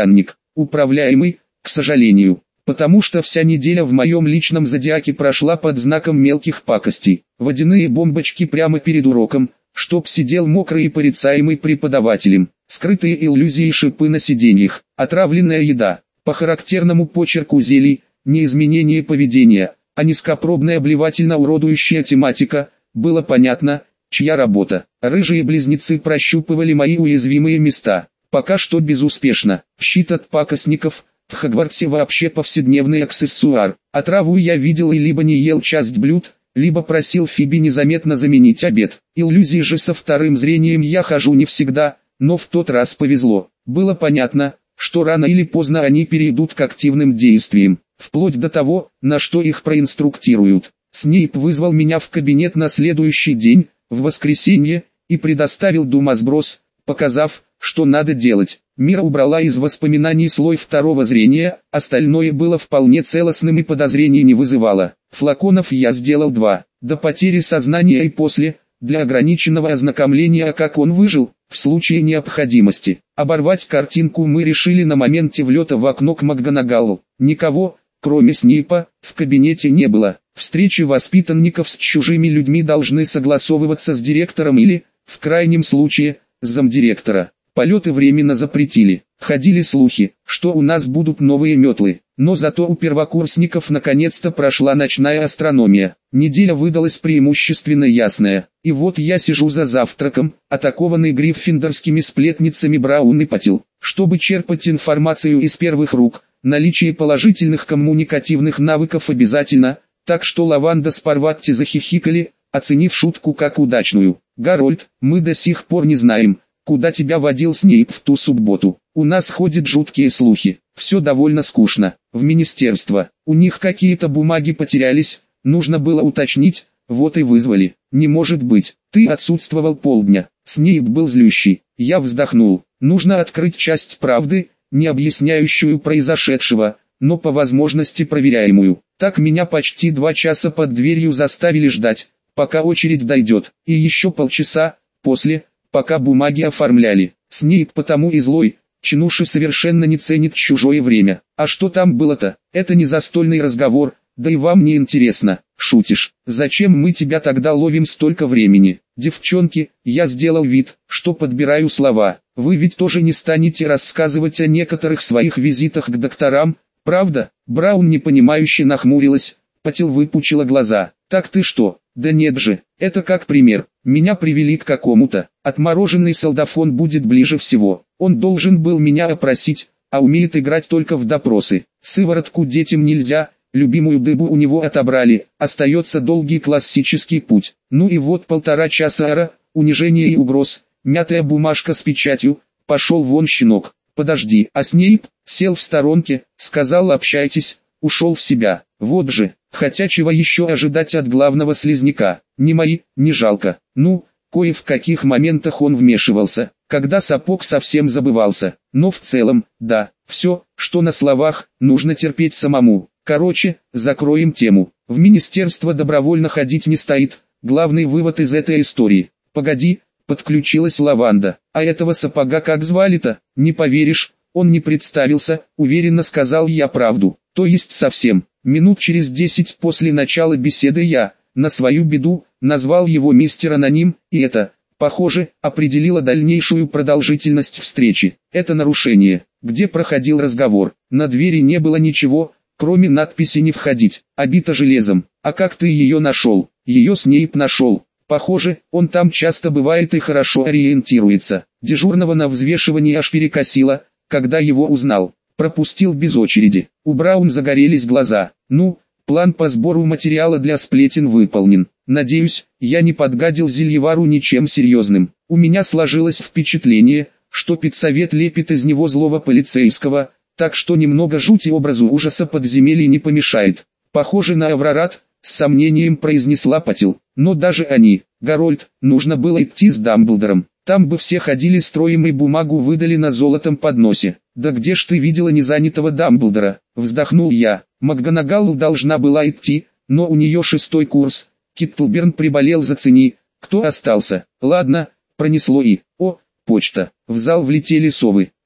Speaker 1: управляемый, к сожалению, потому что вся неделя в моем личном зодиаке прошла под знаком мелких пакостей. Водяные бомбочки прямо перед уроком, чтоб сидел мокрый и порицаемый преподавателем, скрытые иллюзии и шипы на сиденьях, отравленная еда, по характерному почерку зелий, не изменение поведения, а низкопробная блевательно-уродующая тематика, было понятно, чья работа. Рыжие близнецы прощупывали мои уязвимые места, пока что безуспешно. Щит от пакостников, в Хогвартсе вообще повседневный аксессуар. Отраву я видел и либо не ел часть блюд, либо просил Фиби незаметно заменить обед. Иллюзии же со вторым зрением я хожу не всегда, но в тот раз повезло. Было понятно, что рано или поздно они перейдут к активным действиям, вплоть до того, на что их проинструктируют. Снейп вызвал меня в кабинет на следующий день, в воскресенье, и предоставил думосброс, показав, что надо делать. Мира убрала из воспоминаний слой второго зрения, остальное было вполне целостным и подозрений не вызывало. Флаконов я сделал два, до потери сознания и после, для ограниченного ознакомления, как он выжил, в случае необходимости. Оборвать картинку мы решили на моменте влета в окно к МакГонагалл. Никого, кроме Снейпа, в кабинете не было. Встречи воспитанников с чужими людьми должны согласовываться с директором или, в крайнем случае, с замдиректора. Полеты временно запретили. Ходили слухи, что у нас будут новые метлы, но зато у первокурсников наконец-то прошла ночная астрономия. Неделя выдалась преимущественно ясная, и вот я сижу за завтраком, атакованный гриффиндорскими сплетницами Браун и Паттил. Чтобы черпать информацию из первых рук, наличие положительных коммуникативных навыков обязательно, так что Лаванда с Парватти захихикали, оценив шутку как удачную. «Гарольд, мы до сих пор не знаем, куда тебя водил Снейп в ту субботу. У нас ходят жуткие слухи. Все довольно скучно. В министерство. У них какие-то бумаги потерялись, нужно было уточнить, вот и вызвали. Не может быть, ты отсутствовал полдня». Снейп был злющий. Я вздохнул. Нужно открыть часть правды, не объясняющую произошедшего, но по возможности проверяемую. Так меня почти два часа под дверью заставили ждать, пока очередь дойдет, и еще полчаса, после, пока бумаги оформляли. Снейп потому и злой, чинуши совершенно не ценит чужое время. А что там было-то? Это не застольный разговор, да и вам не интересно. Шутишь? Зачем мы тебя тогда ловим столько времени? Девчонки, я сделал вид, что подбираю слова. Вы ведь тоже не станете рассказывать о некоторых своих визитах к докторам, правда? Браун непонимающе нахмурилась, Паттил выпучила глаза. Так ты что? Да нет же, это как пример. Меня привели к какому-то. Отмороженный солдафон будет ближе всего. Он должен был меня опросить, а умеет играть только в допросы. Сыворотку детям нельзя, любимую дыбу у него отобрали. Остается долгий классический путь. Ну и вот полтора часа ора, унижения и угроз, мятая бумажка с печатью, пошел вон щенок. Подожди, а Снейп сел в сторонке, сказал общайтесь, ушел в себя. Вот же. Хотя чего еще ожидать от главного слизняка? Ни мои, не жалко. Ну, кое в каких моментах он вмешивался, когда сапог совсем забывался. Но в целом, да, все, что на словах, нужно терпеть самому. Короче, закроем тему. В министерство добровольно ходить не стоит. Главный вывод из этой истории. Погоди, подключилась Лаванда. А этого сапога как звали-то? Не поверишь, он не представился, уверенно сказал я правду. То есть совсем. Минут через десять после начала беседы я, на свою беду, назвал его мистер Аноним, и это, похоже, определило дальнейшую продолжительность встречи. Это нарушение. Где проходил разговор? На двери не было ничего, кроме надписи «Не входить», обита железом. А как ты ее нашел? Ее Снейп нашел. Похоже, он там часто бывает и хорошо ориентируется. Дежурного на взвешивании аж перекосило, когда его узнал. Пропустил без очереди. У Браун загорелись глаза. Ну, план по сбору материала для сплетен выполнен. Надеюсь, я не подгадил Зельевару ничем серьезным. У меня сложилось впечатление, что педсовет лепит из него злого полицейского, так что немного жути образу ужаса подземелья не помешает. Похоже на Аврорат, с сомнением произнесла Паттил. Но даже они, Гарольд, нужно было идти с Дамблдором. Там бы все ходили строем и бумагу выдали на золотом подносе. Да где ж ты видела незанятого Дамблдора? Вздохнул я. МакГонагалл должна была идти, но у нее шестой курс. Киттлберн приболел, зацени, кто остался. Ладно, пронесло и... О, почта. В зал влетели совы.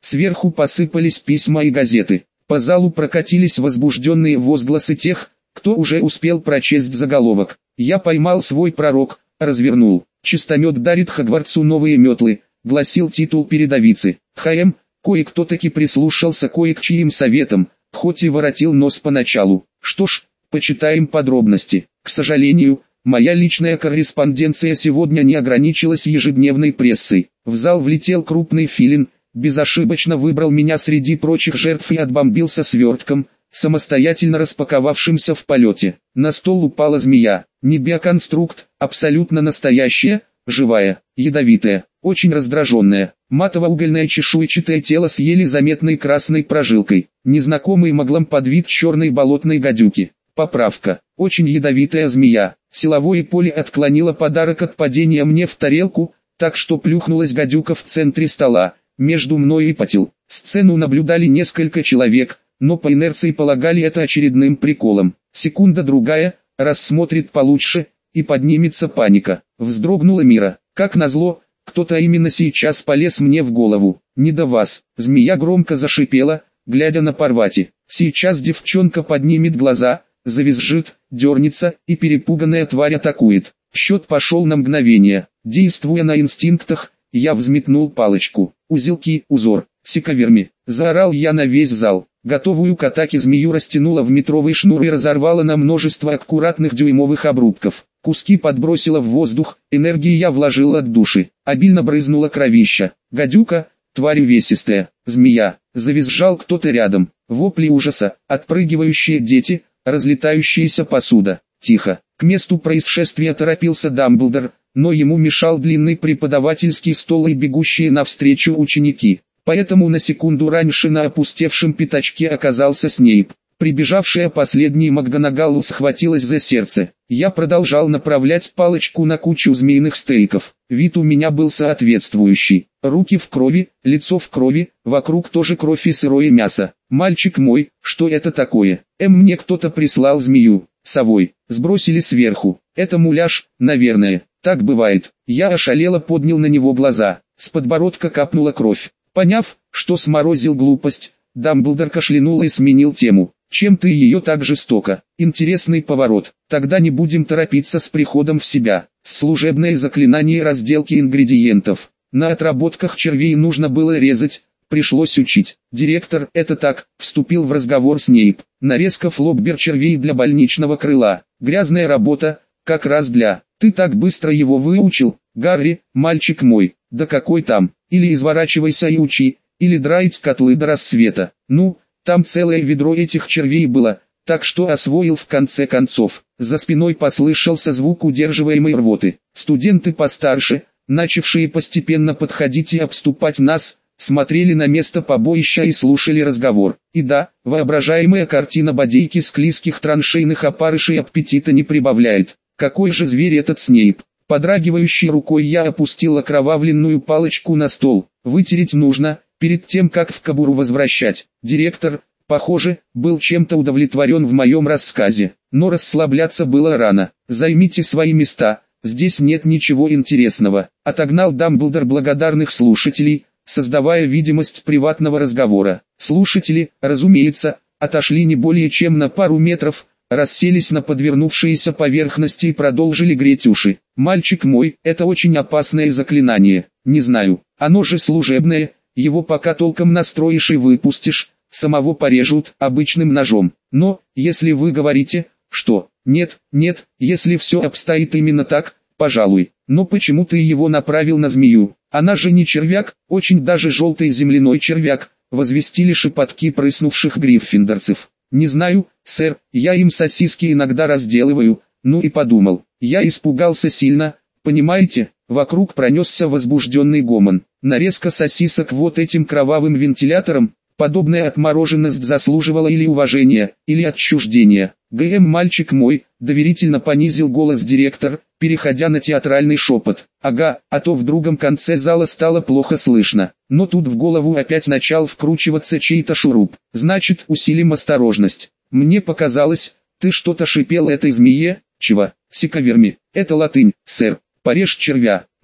Speaker 1: Сверху посыпались письма и газеты. По залу прокатились возбужденные возгласы тех, кто уже успел прочесть заголовок. Я поймал свой пророк, развернул. Чистомет дарит Хогвартсу новые метлы, гласил титул передовицы. ХМ, кое-кто таки прислушался кое к чьим советам, хоть и воротил нос поначалу. Что ж, почитаем подробности. К сожалению, моя личная корреспонденция сегодня не ограничилась ежедневной прессой. В зал влетел крупный филин, безошибочно выбрал меня среди прочих жертв и отбомбился свертком, самостоятельно распаковавшимся в полете. На стол упала змея, не биоконструкт, абсолютно настоящая, живая, ядовитая, очень раздраженная. Матово-угольное чешуйчатое тело с еле заметной красной прожилкой, незнакомый маглом-подвид черной болотной гадюки. Поправка. Очень ядовитая змея. Силовое поле отклонило подарок от падения мне в тарелку, так что плюхнулась гадюка в центре стола, между мной и Патил. Сцену наблюдали несколько человек, но по инерции полагали это очередным приколом. Секунда-другая, рассмотрит получше, и поднимется паника. Вздрогнула Мира. Как назло, кто-то именно сейчас полез мне в голову. Не до вас. Змея громко зашипела, глядя на Парвати. Сейчас девчонка поднимет глаза, завизжит, дернется, и перепуганная тварь атакует. Счет пошел на мгновение. Действуя на инстинктах, я взметнул палочку. Узелки, узор, сикаверми. Заорал я на весь зал. Готовую к атаке змею растянула в метровый шнур и разорвала на множество аккуратных дюймовых обрубков. Куски подбросила в воздух, энергии я вложил от души. Обильно брызнула кровища. Гадюка, тварь увесистая, змея. Завизжал кто-то рядом. Вопли ужаса, отпрыгивающие дети, разлетающаяся посуда. Тихо. К месту происшествия торопился Дамблдор, но ему мешал длинный преподавательский стол и бегущие навстречу ученики. Поэтому на секунду раньше на опустевшем пятачке оказался Снейп. Прибежавшая последней МакГонагалл схватилась за сердце. Я продолжал направлять палочку на кучу змеиных стейков. Вид у меня был соответствующий. Руки в крови, лицо в крови, вокруг тоже кровь и сырое мясо. Мальчик мой, что это такое? Эм, мне кто-то прислал змею, совой. Сбросили сверху. Это муляж, наверное. Так бывает. Я ошалело поднял на него глаза. С подбородка капнула кровь. Поняв, что сморозил глупость, Дамблдор кашлянул и сменил тему. Чем ты ее так жестоко? Интересный поворот. Тогда не будем торопиться с приходом в себя. Служебное заклинание разделки ингредиентов. На отработках червей нужно было резать, пришлось учить. Директор, это так, вступил в разговор Снейп. Нарезка флоббер червей для больничного крыла. Грязная работа, как раз для... Ты так быстро его выучил, Гарри, мальчик мой. Да какой там? Или изворачивайся и учи, или драить котлы до рассвета. Ну, там целое ведро этих червей было, так что освоил в конце концов. За спиной послышался звук удерживаемой рвоты. Студенты постарше, начавшие постепенно подходить и обступать нас, смотрели на место побоища и слушали разговор. И да, воображаемая картина бодейки склизких траншейных опарышей аппетита не прибавляет. Какой же зверь этот Снейп? Подрагивающей рукой я опустил окровавленную палочку на стол. Вытереть нужно, перед тем как в кобуру возвращать. Директор, похоже, был чем-то удовлетворен в моем рассказе. Но расслабляться было рано. Займите свои места, здесь нет ничего интересного. Отогнал Дамблдор благодарных слушателей, создавая видимость приватного разговора. Слушатели, разумеется, отошли не более чем на пару метров, расселись на подвернувшиеся поверхности и продолжили греть уши. «Мальчик мой, это очень опасное заклинание. Не знаю, оно же служебное, его пока толком настроишь и выпустишь, самого порежут обычным ножом. Но, если вы говорите, что, нет, нет, если все обстоит именно так, пожалуй. Но почему ты его направил на змею? Она же не червяк, очень даже желтый земляной червяк», возвестили шепотки прыснувших гриффиндорцев. «Не знаю, сэр, я им сосиски иногда разделываю». Ну и подумал, я испугался сильно, понимаете, вокруг пронесся возбужденный гомон. Нарезка сосисок вот этим кровавым вентилятором, подобная отмороженность заслуживала или уважения, или отчуждения. «ГМ, мальчик мой», доверительно понизил голос директор, переходя на театральный шепот. «Ага, а то в другом конце зала стало плохо слышно». Но тут в голову опять начал вкручиваться чей-то шуруп. «Значит, усилим осторожность. Мне показалось, ты что-то шипел этой змее». «Чего? Сикаверми. Это латынь, сэр. Порежь червя.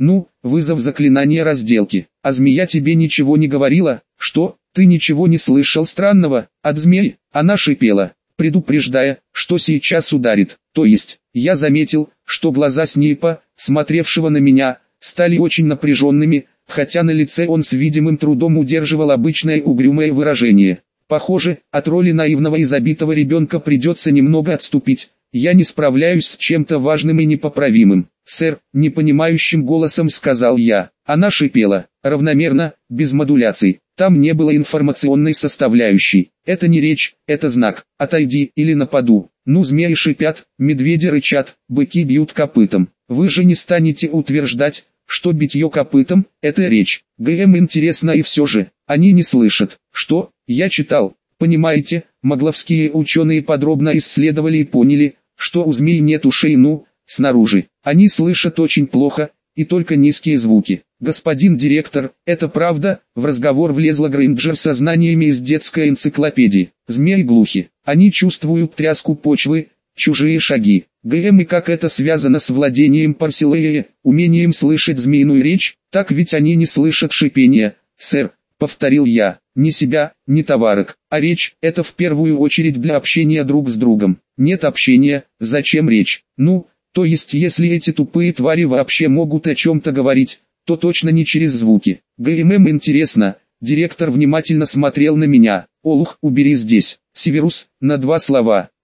Speaker 1: Ну, вызов заклинания разделки. А змея тебе ничего не говорила? Что, ты ничего не слышал странного от змеи? Она шипела, предупреждая, что сейчас ударит. То есть, я заметил, что глаза Снейпа, смотревшего на меня, стали очень напряженными, хотя на лице он с видимым трудом удерживал обычное угрюмое выражение. Похоже, от роли наивного и забитого ребенка придется немного отступить. Я не справляюсь с чем-то важным и непоправимым. Сэр, непонимающим голосом сказал я. Она шипела, равномерно, без модуляций. Там не было информационной составляющей. Это не речь, это знак. Отойди или нападу. Ну, змеи шипят, медведи рычат, быки бьют копытом. Вы же не станете утверждать, что битье копытом – это речь. ГМ интересно, и все же, они не слышат. Что? Я читал. Понимаете, могловские ученые подробно исследовали и поняли, что у змей нет ушей, ну, снаружи. Они слышат очень плохо, и только низкие звуки. Господин директор, это правда? В разговор влезла Грейнджер со знаниями из детской энциклопедии. Змеи глухи. Они чувствуют тряску почвы, чужие шаги. ГМ, и как это связано с владением Парсилея, умением слышать змеиную речь? Так ведь они не слышат шипения, сэр, повторил я. Не себя, не товарок, а речь – это в первую очередь для общения друг с другом. Нет общения, зачем речь? Ну, то есть если эти тупые твари вообще могут о чем-то говорить, то точно не через звуки. ГММ интересно, директор внимательно смотрел на меня. Олух, убери здесь. Северус, на два слова.